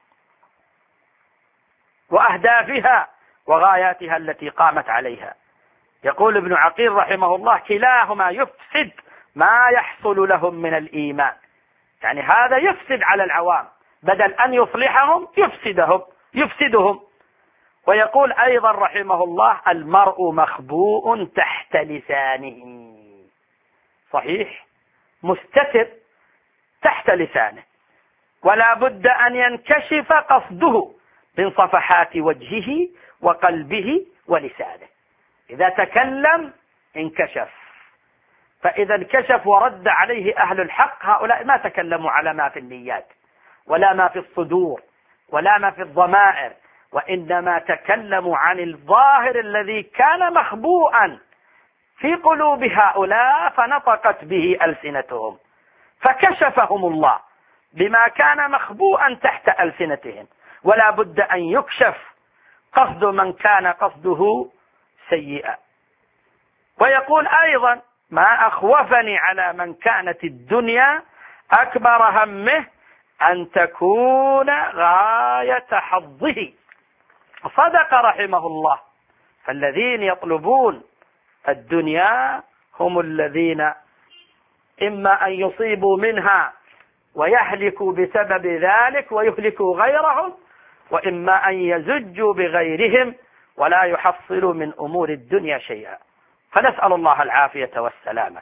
وأهدافها وغاياتها التي قامت عليها. يقول ابن عقيل رحمه الله: كلاهما يفسد ما يحصل لهم من الإيمان. يعني هذا يفسد على العوام، بدل أن يصلحهم يفسدهم يفسدهم. ويقول أيضا رحمه الله: المرء مخبوء تحت لسانه. صحيح، مستتر تحت لسانه، ولا بد أن ينكشف قصده من صفحات وجهه وقلبه ولسانه. إذا تكلم انكشف، فإذا انكشف ورد عليه أهل الحق هؤلاء ما تكلموا على ما في النيات ولا ما في الصدور ولا ما في الضمائر، وإنما تكلموا عن الظاهر الذي كان مخبوءا في قلوب هؤلاء فنطقت به ألسنتهم، فكشفهم الله بما كان مخبوءا تحت ألسنتهم. ولا بد أن يكشف قصد من كان قصده سيئا. ويقول أيضا: ما أخوفني على من كانت الدنيا أكبر همه أن تكون غاية حظه. صدق رحمه الله. فالذين يطلبون الدنيا هم الذين إما أن يصيبوا منها ويهلكوا بسبب ذلك ويهلكوا غيرهم، وإما أن يزجوا بغيرهم ولا يحصلوا من أمور الدنيا شيئا. فنسأل الله العافية والسلامة.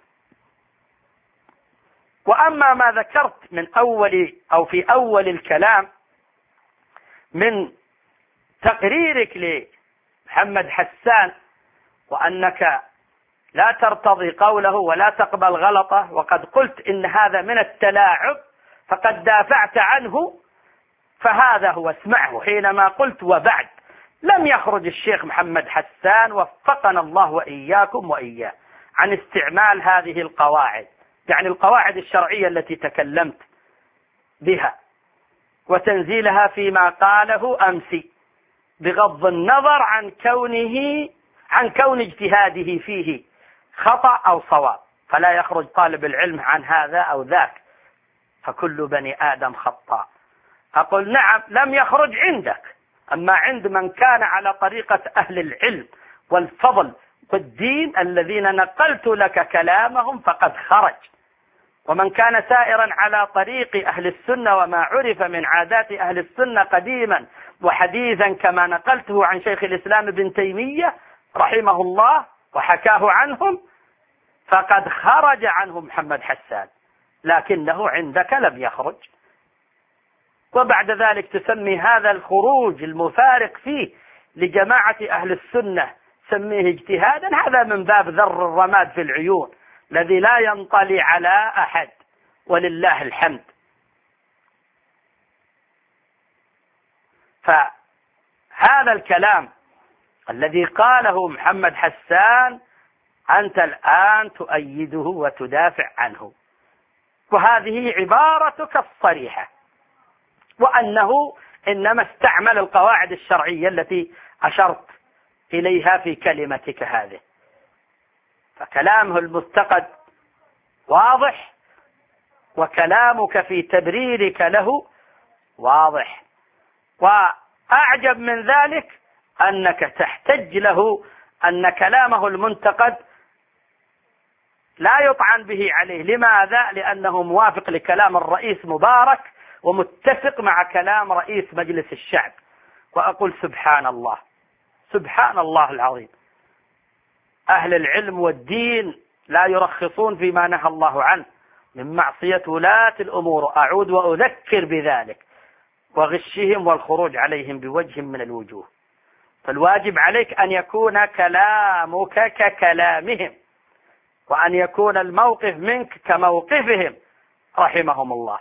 وأما ما ذكرت من أول أو في أول الكلام من تقريرك لمحمد حسان وأنك لا ترتضي قوله ولا تقبل غلطه، وقد قلت إن هذا من التلاعب فقد دافعت عنه، فهذا هو. اسمعه حينما قلت: وبعد لم يخرج الشيخ محمد حسان وفقنا الله وإياكم وإياه عن استعمال هذه القواعد، يعني القواعد الشرعية التي تكلمت بها وتنزيلها فيما قاله أمس، بغض النظر عن كونه عن كون اجتهاده فيه خطأ أو صواب، فلا يخرج طالب العلم عن هذا أو ذاك، فكل بني آدم خطاء. أقول: نعم، لم يخرج عندك، أما عند من كان على طريقة أهل العلم والفضل والدين الذين نقلت لك كلامهم فقد خرج. ومن كان سائرا على طريق أهل السنة وما عرف من عادات أهل السنة قديما وحديثا كما نقلته عن شيخ الإسلام ابن تيمية رحمه الله وحكاه عنهم، فقد خرج عنهم محمد حسان، لكنه عندك لم يخرج. وبعد ذلك تسمي هذا الخروج المفارق فيه لجماعة أهل السنة سميه اجتهادا، هذا من باب ذر الرماد في العيون الذي لا ينطلي على أحد، ولله الحمد. فهذا الكلام الذي قاله محمد حسان أنت الآن تؤيده وتدافع عنه، وهذه عبارتك الصريحة، وأنه إنما استعمل القواعد الشرعية التي أشرت إليها في كلمتك هذه. فكلامه المستقد واضح، وكلامك في تبريرك له واضح، وأعجب من ذلك أنك تحتج له أن كلامه المنتقد لا يطعن به عليه. لماذا؟ لأنه موافق لكلام الرئيس مبارك ومتفق مع كلام رئيس مجلس الشعب. وأقول سبحان الله، سبحان الله العظيم، أهل العلم والدين لا يرخصون فيما نهى الله عنه من معصية ولاة الأمور. أعود وأذكر بذلك، وغشهم والخروج عليهم بوجه من الوجوه. فالواجب عليك أن يكون كلامك ككلامهم، وأن يكون الموقف منك كموقفهم رحمهم الله،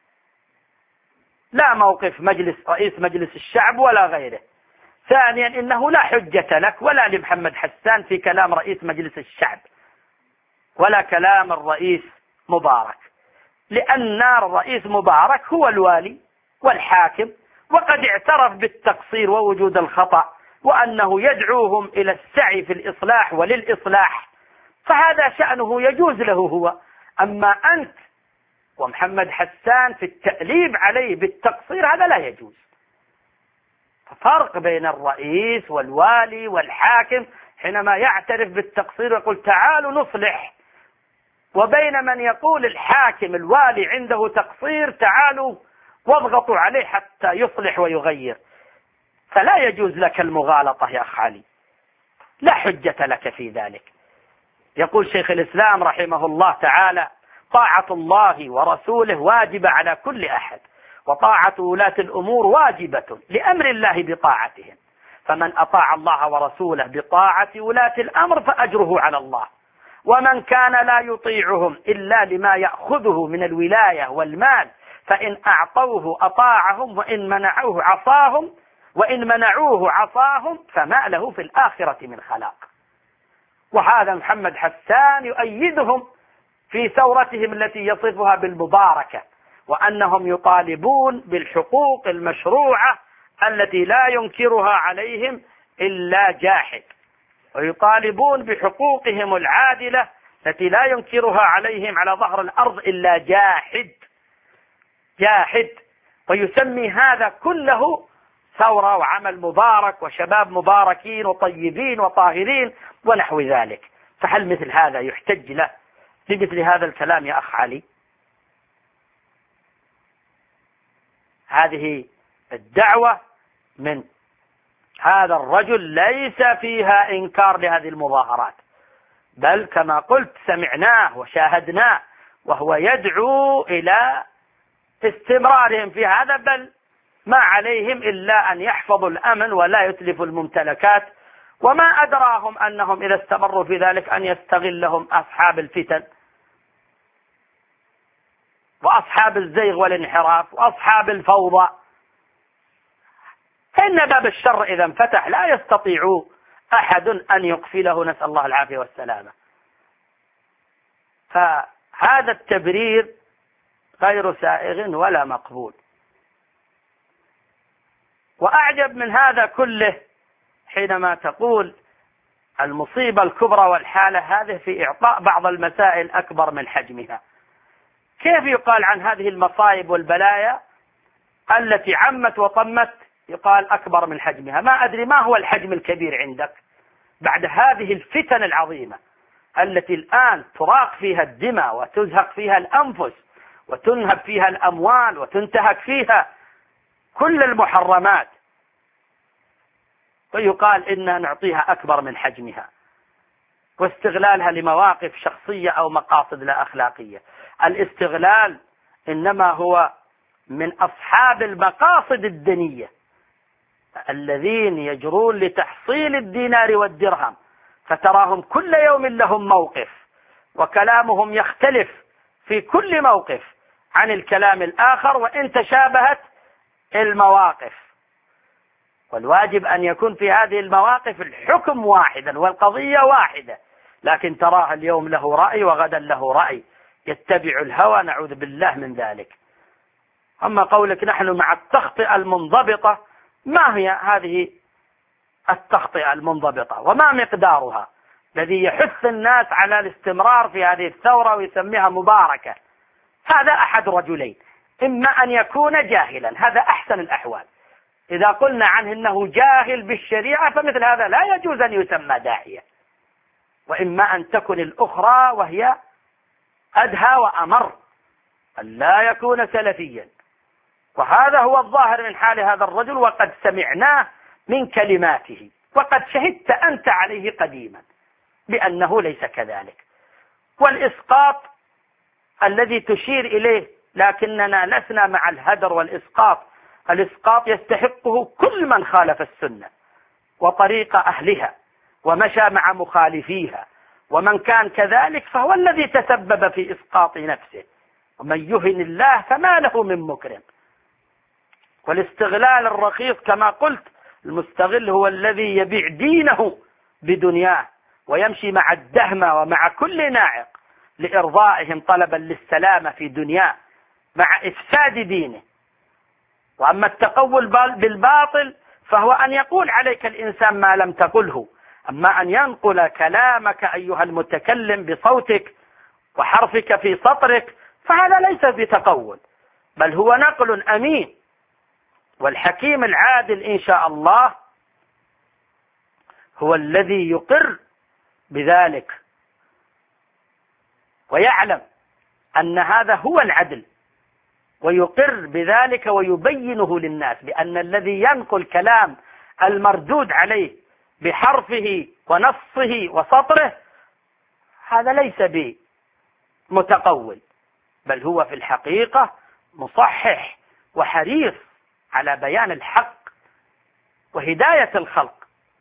لا موقف مجلس رئيس مجلس الشعب ولا غيره. ثانيا، إنه لا حجة لك ولا لمحمد حسان في كلام رئيس مجلس الشعب ولا كلام الرئيس مبارك، لأن الرئيس مبارك هو الوالي والحاكم، وقد اعترف بالتقصير ووجود الخطأ، وأنه يدعوهم إلى السعي في الإصلاح وللإصلاح، فهذا شأنه يجوز له هو. أما أنت ومحمد حسان في التأليب عليه بالتقصير هذا لا يجوز. فرق بين الرئيس والوالي والحاكم حينما يعترف بالتقصير ويقول تعالوا نصلح، وبين من يقول الحاكم الوالي عنده تقصير تعالوا واضغطوا عليه حتى يصلح ويغير. فلا يجوز لك المغالطة يا أخ علي، لا حجة لك في ذلك. يقول شيخ الإسلام رحمه الله تعالى: طاعة الله ورسوله واجبة على كل أحد، وطاعة ولاة الأمور واجبة لأمر الله بطاعتهم، فمن أطاع الله ورسوله بطاعة ولاة الأمر فأجره على الله، ومن كان لا يطيعهم إلا لما يأخذه من الولاية والمال فإن أعطوه أطاعهم وإن منعوه عصاهم وإن منعوه عصاهم فما له في الآخرة من خلاق. وهذا محمد حسان يؤيدهم في ثورتهم التي يصفها بالمباركة، وأنهم يطالبون بالحقوق المشروعة التي لا ينكرها عليهم إلا جاحد، ويطالبون بحقوقهم العادلة التي لا ينكرها عليهم على ظهر الأرض إلا جاحد جاحد ويسمي هذا كله ثورة وعمل مبارك وشباب مباركين وطيبين وطاهرين ونحو ذلك. فهل مثل هذا يحتج له بمثل هذا الكلام يا أخ علي؟ هذه الدعوة من هذا الرجل ليس فيها إنكار لهذه المظاهرات، بل كما قلت سمعناه وشاهدناه وهو يدعو إلى استمرارهم في هذا، بل ما عليهم إلا أن يحفظوا الأمن ولا يتلفوا الممتلكات، وما أدراهم أنهم إذا استمروا في ذلك أن يستغلهم أصحاب الفتن وأصحاب الزيغ والانحراف وأصحاب الفوضى. فإن باب الشر إذا انفتح لا يستطيع أحد أن يقفله، نسأل الله العافية والسلامة. فهذا التبرير غير سائغ ولا مقبول. وأعجب من هذا كله حينما تقول المصيبة الكبرى والحالة هذه في إعطاء بعض المسائل أكبر من حجمها. كيف يقال عن هذه المصائب والبلايا التي عمت وطمت يقال أكبر من حجمها؟ ما أدري ما هو الحجم الكبير عندك بعد هذه الفتن العظيمة التي الآن تراق فيها الدماء وتزهق فيها الأنفس وتنهب فيها الأموال وتنتهك فيها كل المحرمات، ويقال إننا نعطيها أكبر من حجمها واستغلالها لمواقف شخصية أو مقاصد لا أخلاقية. الاستغلال إنما هو من أصحاب المقاصد الدنية الذين يجرون لتحصيل الدينار والدرهم، فتراهم كل يوم لهم موقف وكلامهم يختلف في كل موقف عن الكلام الآخر وإن تشابهت المواقف، والواجب أن يكون في هذه المواقف الحكم واحدا والقضية واحدة، لكن تراه اليوم له رأي وغدا له رأي، يتبع الهوى، نعوذ بالله من ذلك. أما قولك نحن مع التخطئة المنضبطة، ما هي هذه التخطئة المنضبطة وما مقدارها الذي يحث الناس على الاستمرار في هذه الثورة ويسميها مباركة؟ هذا أحد رجلين، إما أن يكون جاهلا، هذا أحسن الأحوال، إذا قلنا عنه إنه جاهل بالشريعة فمثل هذا لا يجوز أن يسمى داعية، وإما أن تكون الأخرى وهي أدهى وأمر، أن لا يكون سلفيا. وهذا هو الظاهر من حال هذا الرجل، وقد سمعناه من كلماته، وقد شهدت أنت عليه قديما بأنه ليس كذلك. والإسقاط الذي تشير إليه، لكننا لسنا مع الهدر والإسقاط، الإسقاط يستحقه كل من خالف السنة وطريق أهلها ومشى مع مخالفيها، ومن كان كذلك فهو الذي تسبب في إسقاط نفسه، ومن يهن الله فما له من مكرم. والاستغلال الرخيص كما قلت، المستغل هو الذي يبيع دينه بدنياه ويمشي مع الدهمة ومع كل ناعق لإرضائهم طلبا للسلامة في دنياه مع إفساد دينه. وأما التقول بالباطل فهو أن يقول عليك الإنسان ما لم تقله، أما أن ينقل كلامك أيها المتكلم بصوتك وحرفك في سطرك فهذا ليس بتقول، بل هو نقل أمين. والحكيم العادل إن شاء الله هو الذي يقر بذلك ويعلم أن هذا هو العدل، ويقر بذلك ويبينه للناس بأن الذي ينقل كلام المردود عليه بحرفه ونصه وسطره هذا ليس بمتقول، بل هو في الحقيقة مصحح وحريص على بيان الحق وهداية الخلق.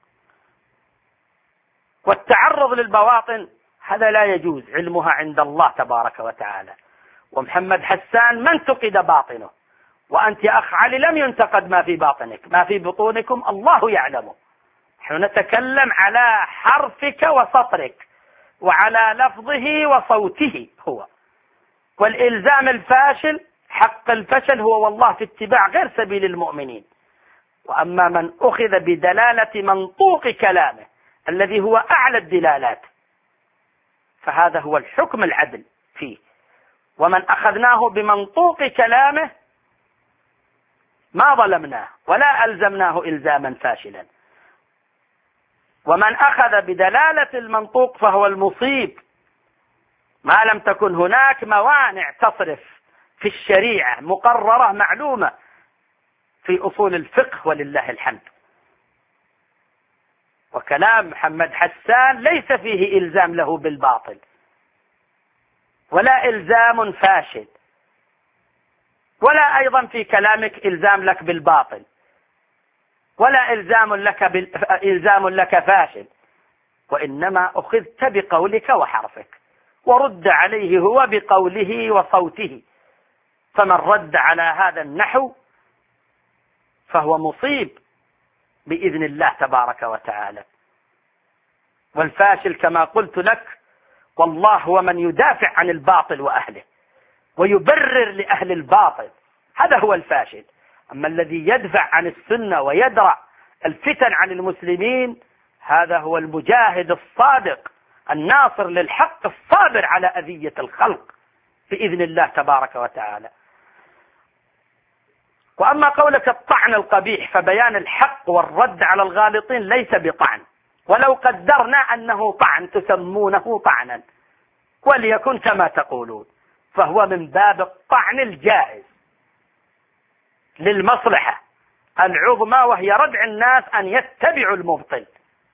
والتعرض للبواطن هذا لا يجوز، علمها عند الله تبارك وتعالى. ومحمد حسان ما انتقد باطنه، وأنت يا أخ علي لم ينتقد ما في باطنك، ما في بطونكم الله يعلمه. نحن نتكلم على حرفك وسطرك وعلى لفظه وصوته هو. والإلزام الفاشل حق الفشل هو والله في اتباع غير سبيل المؤمنين. وأما من أخذ بدلالة منطوق كلامه الذي هو أعلى الدلالات فهذا هو الحكم العدل فيه. ومن أخذناه بمنطوق كلامه ما ظلمناه ولا ألزمناه إلزاما فاشلا. ومن أخذ بدلالة المنطوق فهو المصيب، ما لم تكن هناك موانع تصرف في الشريعة مقررة معلومة في أصول الفقه ولله الحمد. وكلام محمد حسان ليس فيه إلزام له بالباطل ولا إلزام فاشل، ولا أيضا في كلامك إلزام لك بالباطل ولا إلزام لك, بال... إلزام لك فاشل، وإنما أخذت بقولك وحرفك ورد عليه هو بقوله وصوته. فمن رد على هذا النحو فهو مصيب بإذن الله تبارك وتعالى. والفاشل كما قلت لك والله هو من يدافع عن الباطل وأهله ويبرر لأهل الباطل، هذا هو الفاشل. أما الذي يدفع عن السنة ويدرع الفتن عن المسلمين هذا هو المجاهد الصادق الناصر للحق الصابر على أذية الخلق بإذن الله تبارك وتعالى. وأما قولك الطعن القبيح فبيان الحق والرد على الغالطين ليس بطعن، ولو قدرنا أنه طعن تسمونه طعنا وليكن كما تقولون، فهو من باب الطعن الجائز للمصلحة العظمى وهي ردع الناس أن يتبعوا المبطل.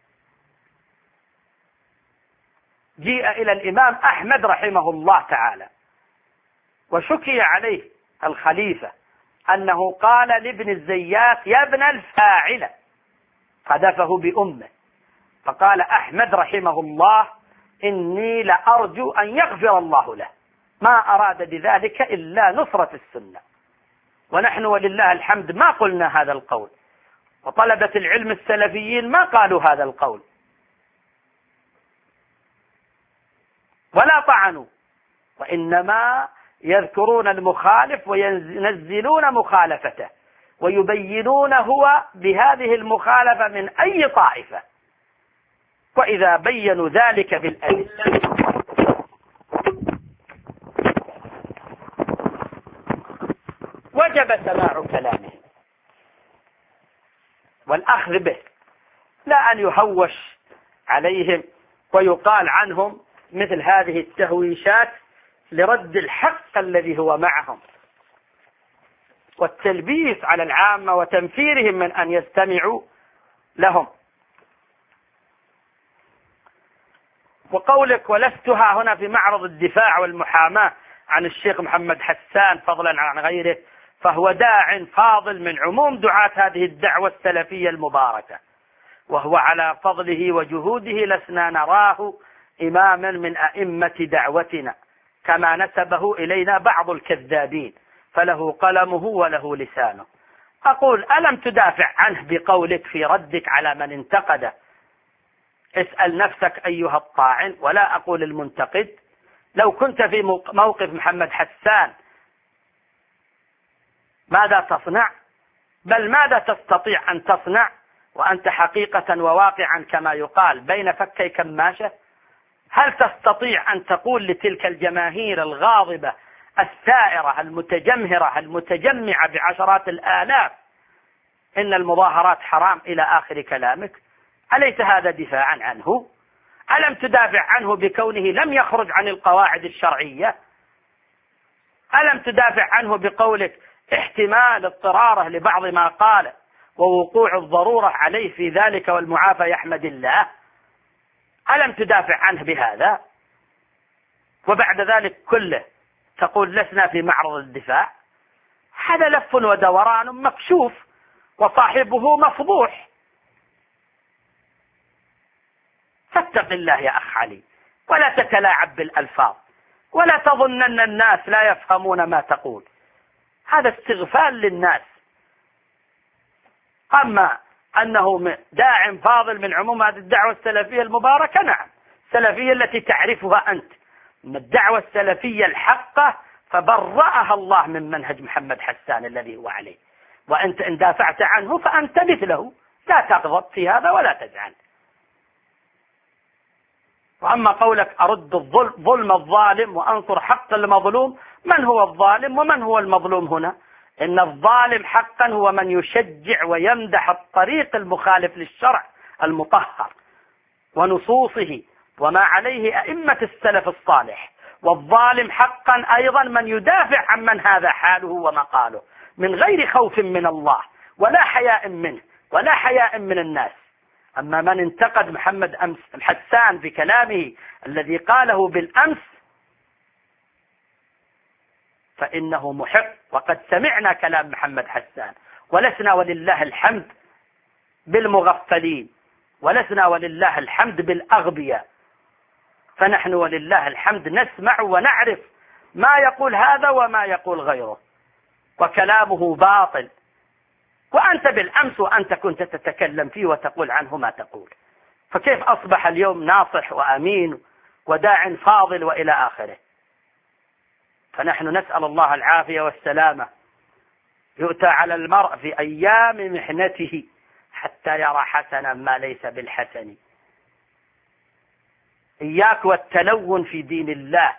جيء إلى الإمام أحمد رحمه الله تعالى وشكي عليه الخليفة أنه قال لابن الزيات يا ابن الفاعلة، قذفه بأمه، فقال أحمد رحمه الله إني لأرجو أن يغفر الله له، ما أراد بذلك إلا نصرة السنة. ونحن ولله الحمد ما قلنا هذا القول، وطلبة العلم السلفيين ما قالوا هذا القول ولا طعنوا، وإنما يذكرون المخالف وينزلون مخالفته ويبينون هو بهذه المخالفة من أي طائفة، وإذا بينوا ذلك بالأدلة وجب سماع كلامه والأخذ به، لا أن يهوش عليهم ويقال عنهم مثل هذه التهويشات لرد الحق الذي هو معهم والتلبيس على العامة وتنفيرهم من أن يستمعوا لهم. وقولك ولستها هنا في معرض الدفاع والمحاماة عن الشيخ محمد حسان فضلا عن غيره، فهو داع فاضل من عموم دعاة هذه الدعوة السلفية المباركة، وهو على فضله وجهوده لسنا نراه إماما من أئمة دعوتنا كما نسبه إلينا بعض الكذابين، فله قلمه وله لسانه. أقول ألم تدافع عنه بقولك في ردك على من انتقده؟ اسأل نفسك أيها الطاعن، ولا أقول المنتقد، لو كنت في موقف محمد حسان ماذا تصنع؟ بل ماذا تستطيع أن تصنع وأنت حقيقة وواقعا كما يقال بين فكي كماشة؟ هل تستطيع أن تقول لتلك الجماهير الغاضبة الثائرة المتجمهرة المتجمعة بعشرات الآلاف إن المظاهرات حرام إلى آخر كلامك؟ أليس هذا دفاعا عنه؟ ألم تدافع عنه بكونه لم يخرج عن القواعد الشرعية؟ ألم تدافع عنه بقولك احتمال اضطراره لبعض ما قال ووقوع الضرورة عليه في ذلك والمعافى يحمد الله؟ ألم تدافع عنه بهذا؟ وبعد ذلك كله تقول لسنا في معرض الدفاع؟ هذا لف ودوران مكشوف وصاحبه مفضوح. فاتق الله يا أخ علي، ولا تتلاعب بالألفاظ، ولا تظن أن الناس لا يفهمون ما تقول، هذا استغفال للناس. أما أنه داع فاضل من عموم هذه الدعوة السلفية المباركة، نعم، السلفية التي تعرفها أنت، الدعوة السلفية الحقة فبرأها الله من منهج محمد حسان الذي هو عليه، وأنت إن دافعت عنه فأنت مثله، لا تغضب في هذا ولا تزعل. وأما قولك أرد الظلم ظلم الظالم وأنصر حق المظلوم، من هو الظالم ومن هو المظلوم هنا؟ إن الظالم حقا هو من يشجع ويمدح الطريق المخالف للشرع المطهر ونصوصه وما عليه أئمة السلف الصالح، والظالم حقا أيضا من يدافع عن من هذا حاله ومقاله من غير خوف من الله ولا حياء منه ولا حياء من الناس. أما من انتقد محمد أمس حسان في كلامه الذي قاله بالأمس فإنه محق، وقد سمعنا كلام محمد حسان ولسنا ولله الحمد بالمغفلين، ولسنا ولله الحمد بالأغبياء، فنحن ولله الحمد نسمع ونعرف ما يقول هذا وما يقول غيره، وكلامه باطل، وأنت بالأمس وأنت كنت تتكلم فيه وتقول عنه ما تقول، فكيف أصبح اليوم ناصح وأمين وداع فاضل وإلى آخره؟ فنحن نسأل الله العافية والسلامة. يؤتى على المرء في أيام محنته حتى يرى حسنا ما ليس بالحسن. إياك والتلون في دين الله،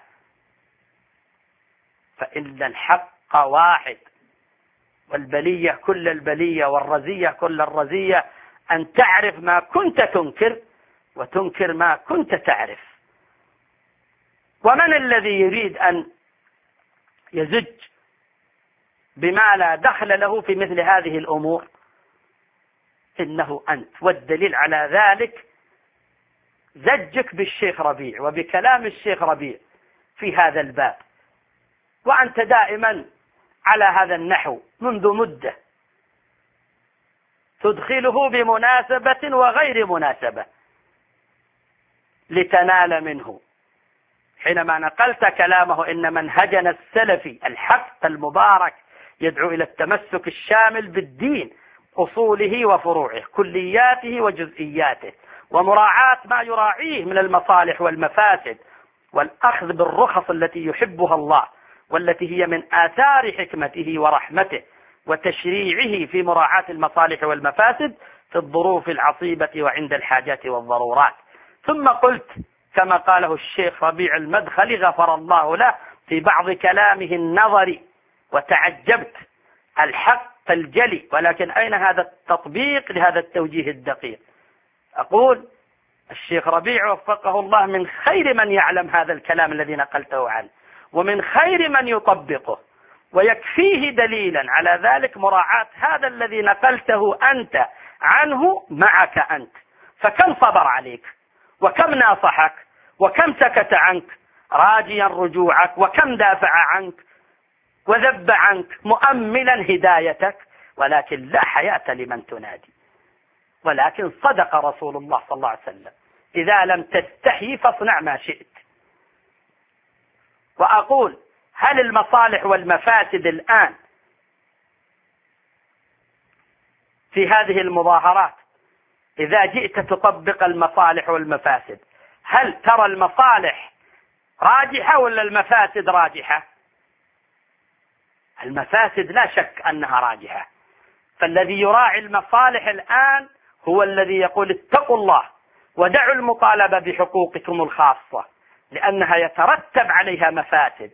فإن الحق واحد، والبلية كل البلية والرزية كل الرزية أن تعرف ما كنت تنكر وتنكر ما كنت تعرف. ومن الذي يريد أن يزج بما لا دخل له في مثل هذه الأمور؟ إنه أنت، والدليل على ذلك زجك بالشيخ ربيع وبكلام الشيخ ربيع في هذا الباب، وأنت دائما على هذا النحو منذ مدة تدخله بمناسبة وغير مناسبة لتنال منه. حينما نقلت كلامه إن منهجنا السلفي الحق المبارك يدعو إلى التمسك الشامل بالدين أصوله وفروعه، كلياته وجزئياته، ومراعاة ما يراعيه من المصالح والمفاسد، والأخذ بالرخص التي يحبها الله، والتي هي من آثار حكمته ورحمته وتشريعه في مراعاة المصالح والمفاسد في الظروف العصيبة وعند الحاجات والضرورات. ثم قلت كما قاله الشيخ ربيع المدخلي غفر الله له في بعض كلامه النظري، وتعجبت الحق الجلي، ولكن أين هذا التطبيق لهذا التوجيه الدقيق؟ أقول الشيخ ربيع وفقه الله من خير من يعلم هذا الكلام الذي نقلته عنه، ومن خير من يطبقه، ويكفيه دليلا على ذلك مراعاة هذا الذي نقلته أنت عنه معك أنت، فكم صبر عليك، وكم ناصحك، وكم سكت عنك راجيا رجوعك، وكم دافع عنك وذب عنك مؤملا هدايتك، ولكن لا حياة لمن تنادي. ولكن صدق رسول الله صلى الله عليه وسلم: إذا لم تستحي فاصنع ما شئت. وأقول هل المصالح والمفاسد الآن في هذه المظاهرات إذا جئت تطبق المصالح والمفاسد، هل ترى المصالح راجحة ولا المفاسد راجحة؟ المفاسد لا شك أنها راجحة، فالذي يراعي المصالح الآن هو الذي يقول اتقوا الله ودعوا المطالبة بحقوقكم الخاصة، لأنها يترتب عليها مفاسد.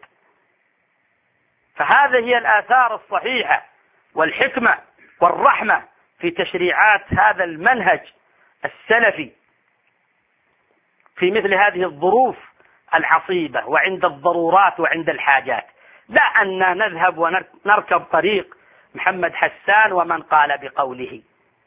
فهذه هي الآثار الصحيحة والحكمة والرحمة في تشريعات هذا المنهج السلفي في مثل هذه الظروف العصيبة وعند الضرورات وعند الحاجات، لا أن نذهب ونركب طريق محمد حسان ومن قال بقوله.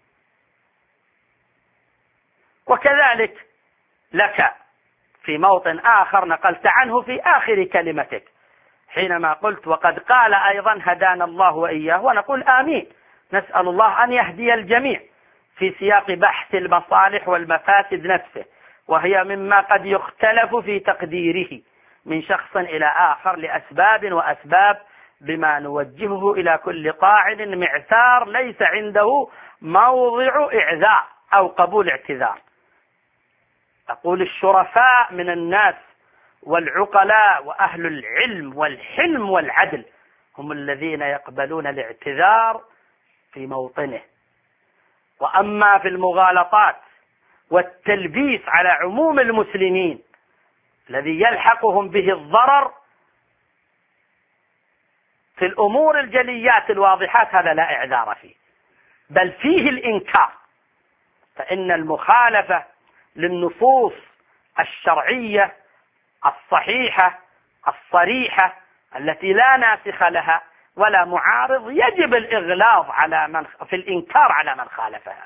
وكذلك لك في موطن آخر نقلت عنه في آخر كلمتك حينما قلت وقد قال أيضا هدانا الله وإياه، ونقول آمين، نسأل الله أن يهدي الجميع في سياق بحث المصالح والمفاسد نفسه، وهي مما قد يختلف في تقديره من شخص إلى آخر لأسباب وأسباب، بما نوجهه إلى كل قاعد معثار ليس عنده موضع إعذار أو قبول اعتذار. أقول الشرفاء من الناس والعقلاء وأهل العلم والحلم والعدل هم الذين يقبلون الاعتذار في موطنه. وأما في المغالطات والتلبيس على عموم المسلمين الذي يلحقهم به الضرر في الأمور الجليات الواضحات، هذا لا إعذار فيه، بل فيه الإنكار. فإن المخالفة للنصوص الشرعية الصحيحة الصريحة التي لا ناسخ لها ولا معارض يجب الإغلاظ على من في الإنكار على من خالفها.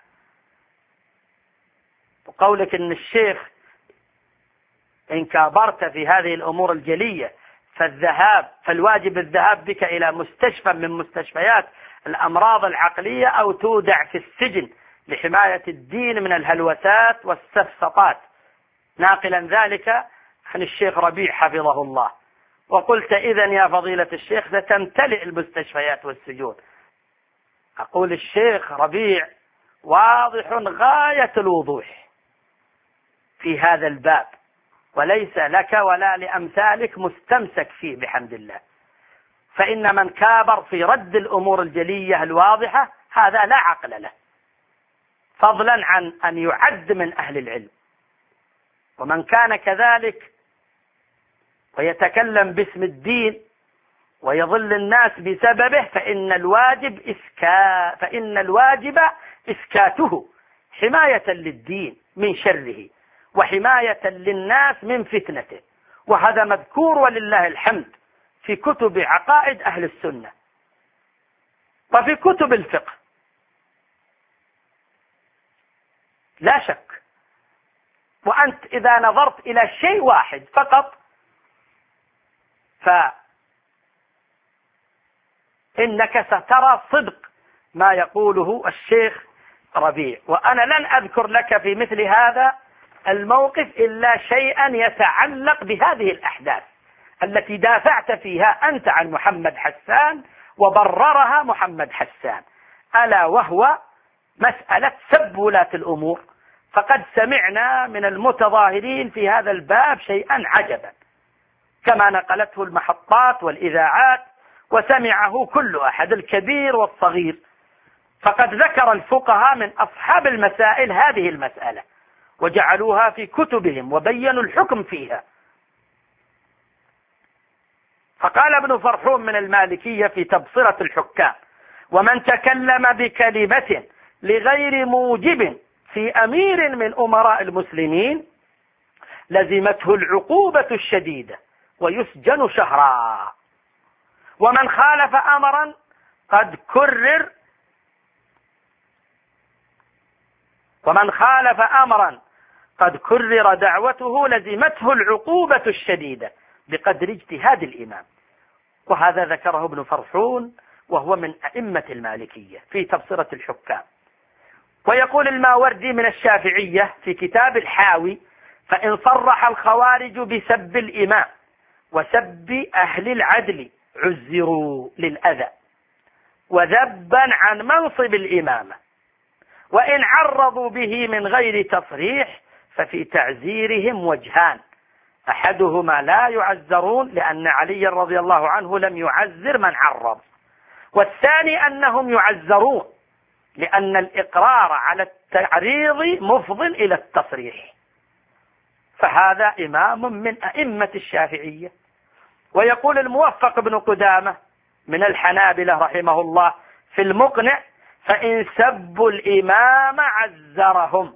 وقولك إن الشيخ إن كابرت في هذه الأمور الجلية فالذهاب فالواجب الذهاب بك إلى مستشفى من مستشفيات الأمراض العقلية أو تودع في السجن لحماية الدين من الهلوسات والسفسطات، ناقلا ذلك عن الشيخ ربيع حفظه الله. وقلت إذن يا فضيلة الشيخ ستمتلئ المستشفيات والسجون. أقول الشيخ ربيع واضح غاية الوضوح في هذا الباب، وليس لك ولا لأمثالك مستمسك فيه بحمد الله. فإن من كابر في رد الأمور الجلية الواضحة هذا لا عقل له، فضلا عن أن يعد من أهل العلم. ومن كان كذلك ويتكلم باسم الدين ويضل الناس بسببه فإن الواجب إسكا فإن الواجب إسكاته حماية للدين من شره وحماية للناس من فتنته. وهذا مذكور ولله الحمد في كتب عقائد أهل السنة وفي كتب الفقه لا شك. وأنت إذا نظرت إلى شيء واحد فقط فإنك سترى صدق ما يقوله الشيخ ربيع. وأنا لن أذكر لك في مثل هذا الموقف إلا شيئا يتعلق بهذه الأحداث التي دافعت فيها أنت عن محمد حسان وبررها محمد حسان، ألا وهو مسألة سب ولاة الأمور، فقد سمعنا من المتظاهرين في هذا الباب شيئا عجبا كما نقلته المحطات والإذاعات وسمعه كل أحد الكبير والصغير. فقد ذكر الفقهاء من أصحاب المسائل هذه المسألة وجعلوها في كتبهم وبينوا الحكم فيها. فقال ابن فرحون من المالكية في تبصرة الحكام: ومن تكلم بكلمة لغير موجب في أمير من أمراء المسلمين لزمته العقوبة الشديدة ويسجن شهرا. ومن خالف أمرا قد كرر ومن خالف أمرا قد كرر دعوته لزمته العقوبة الشديدة بقدر اجتهاد الإمام. وهذا ذكره ابن فرحون وهو من أئمة المالكية في تبصرة الحكام. ويقول الماوردي من الشافعية في كتاب الحاوي: فإن صرح الخوارج بسب الإمام وسب أهل العدل عزروا للأذى وذبا عن منصب الإمامة، وإن عرضوا به من غير تصريح ففي تعزيرهم وجهان: أحدهما لا يعزرون لأن علي رضي الله عنه لم يعزر من عرض، والثاني أنهم يعزرون لأن الإقرار على التعريض مفض إلى التصريح. فهذا إمام من أئمة الشافعية. ويقول الموفق بن قدامة من الحنابلة رحمه الله في المقنع: فإن سبوا الإمام عزرهم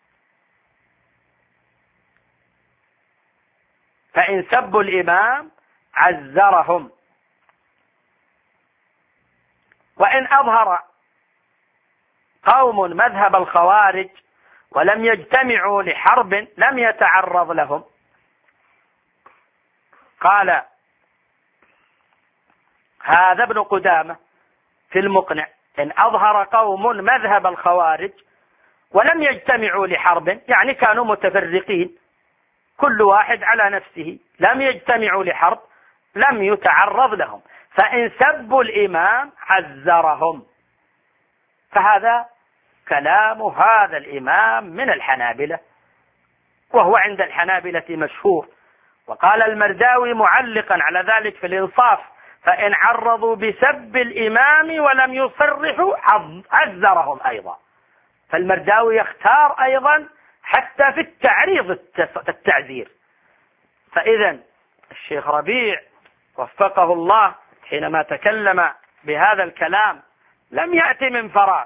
فإن سبوا الإمام عزرهم وإن أظهر قوم مذهب الخوارج ولم يجتمعوا لحرب لم يتعرض لهم. قال هذا ابن قدامة في المقنع: إن أظهر قوم مذهب الخوارج ولم يجتمعوا لحرب، يعني كانوا متفرقين كل واحد على نفسه، لم يجتمعوا لحرب، لم يتعرض لهم، فإن سبوا الإمام عزرهم. فهذا كلام هذا الإمام من الحنابلة، وهو عند الحنابلة مشهور. وقال المرداوي معلقا على ذلك في الإنصاف: فإن عرضوا بسب الإمام ولم يصرحوا عزرهم أيضا. فالمرداوي يختار أيضا حتى في التعريض التعزير. فإذا الشيخ ربيع وفقه الله حينما تكلم بهذا الكلام لم يأتي من فراغ،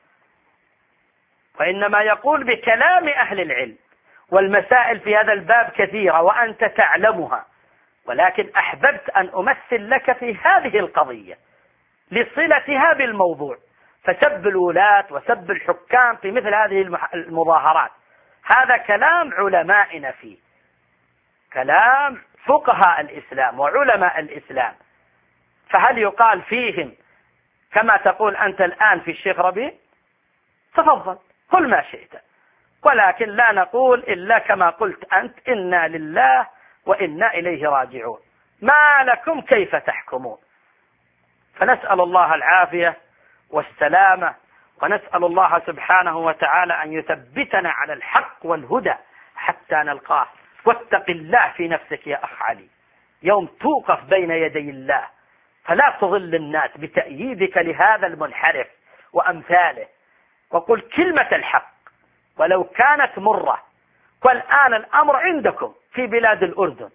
وإنما يقول بكلام أهل العلم. والمسائل في هذا الباب كثيرة وأنت تعلمها، ولكن أحببت أن أمثل لك في هذه القضية لصلتها بالموضوع. فسب الولاة وسب الحكام في مثل هذه المظاهرات هذا كلام علمائنا فيه، كلام فقهاء الإسلام وعلماء الإسلام. فهل يقال فيهم كما تقول أنت الآن في الشيخ ربيع؟ تفضل قل ما شئت، ولكن لا نقول إلا كما قلت أنت: إنا لله وإنا إليه راجعون، ما لكم كيف تحكمون. فنسأل الله العافية والسلامة، ونسأل الله سبحانه وتعالى أن يثبتنا على الحق والهدى حتى نلقاه. واتق الله في نفسك يا أخ علي، يوم توقف بين يدي الله فلا تضل الناس بتأييدك لهذا المنحرف وأمثاله، وقل كلمة الحق ولو كانت مرة. والآن الأمر عندكم في بلاد الأردن،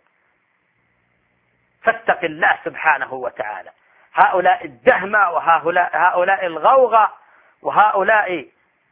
فاتق الله سبحانه وتعالى. هؤلاء الدهمة وهؤلاء هؤلاء الغوغة وهؤلاء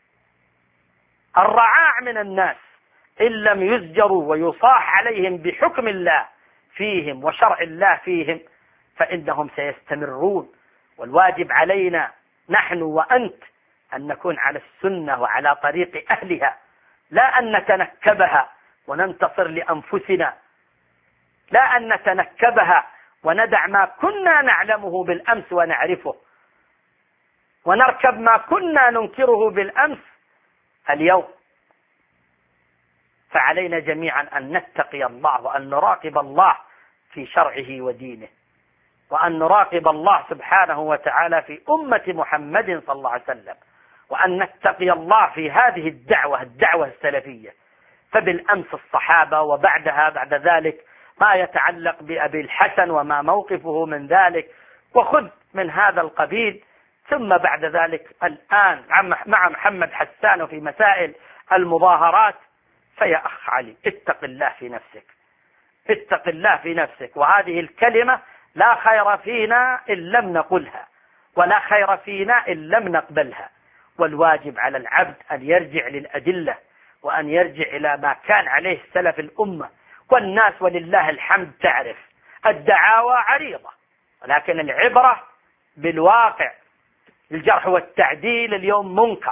الرعاع من الناس إن لم يزجروا ويصاح عليهم بحكم الله فيهم وشرع الله فيهم فإنهم سيستمرون. والواجب علينا نحن وأنت أن نكون على السنة وعلى طريق أهلها، لا أن نتنكبها وننتصر لأنفسنا، لا أن نتنكبها وندع ما كنا نعلمه بالأمس ونعرفه، ونركب ما كنا ننكره بالأمس اليوم. فعلينا جميعا أن نتقي الله وأن نراقب الله في شرعه ودينه، وأن نراقب الله سبحانه وتعالى في أمة محمد صلى الله عليه وسلم، وأن نتقي الله في هذه الدعوة الدعوة السلفية. فبالأمس الصحابة، وبعدها بعد ذلك ما يتعلق بأبي الحسن وما موقفه من ذلك، وخذ من هذا القبيل. ثم بعد ذلك الآن مع محمد حسان في مسائل المظاهرات. فيا أخ علي، اتق الله في نفسك، اتق الله في نفسك. وهذه الكلمة لا خير فينا إن لم نقلها، ولا خير فينا إن لم نقبلها. والواجب على العبد أن يرجع للأدلة، وأن يرجع إلى ما كان عليه سلف الأمة. والناس ولله الحمد تعرف الدعاوى عريضة، ولكن العبرة بالواقع. الجرح والتعديل اليوم منكر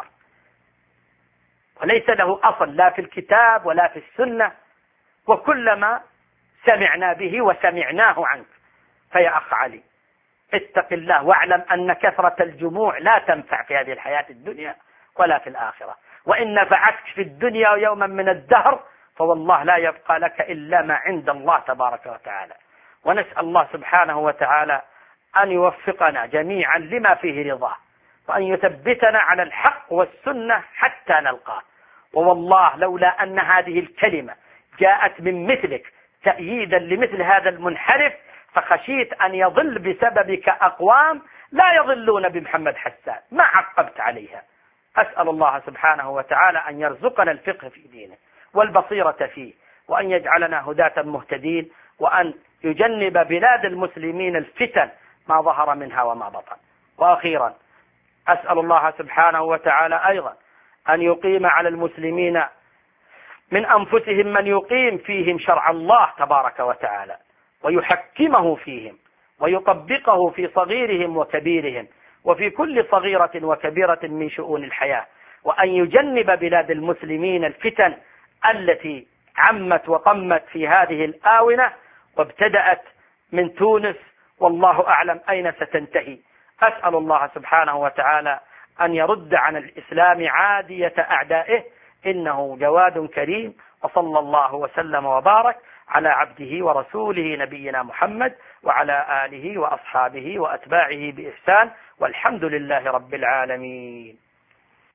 وليس له أصل لا في الكتاب ولا في السنة، وكلما سمعنا به وسمعناه عنك. فيا أخ علي، اتق الله واعلم أن كثرة الجموع لا تنفع في هذه الحياة الدنيا ولا في الآخرة. وإن نفعتك في الدنيا يوما من الدهر فوالله لا يبقى لك إلا ما عند الله تبارك وتعالى. ونسأل الله سبحانه وتعالى أن يوفقنا جميعا لما فيه رضاه، وأن يثبتنا على الحق والسنة حتى نلقاه. ووالله لولا أن هذه الكلمة جاءت من مثلك تأييدا لمثل هذا المنحرف فخشيت أن يضل بسببك أقوام لا يضلون بمحمد حسان، ما عقبت عليها. أسأل الله سبحانه وتعالى أن يرزقنا الفقه في دينه والبصيرة فيه، وأن يجعلنا هداة مهتدين، وأن يجنب بلاد المسلمين الفتن ما ظهر منها وما بطن. وأخيرا أسأل الله سبحانه وتعالى أيضا أن يقيم على المسلمين من أنفسهم من يقيم فيهم شرع الله تبارك وتعالى، ويحكمه فيهم، ويطبقه في صغيرهم وكبيرهم، وفي كل صغيرة وكبيرة من شؤون الحياة، وأن يجنب بلاد المسلمين الفتن التي عمت وطمت في هذه الآونة، وابتدأت من تونس والله أعلم أين ستنتهي. أسأل الله سبحانه وتعالى أن يرد عن الإسلام عادية أعدائه، إنه جواد كريم. وصلى الله وسلم وبارك على عبده ورسوله نبينا محمد وعلى آله وأصحابه وأتباعه بإحسان، والحمد لله رب العالمين.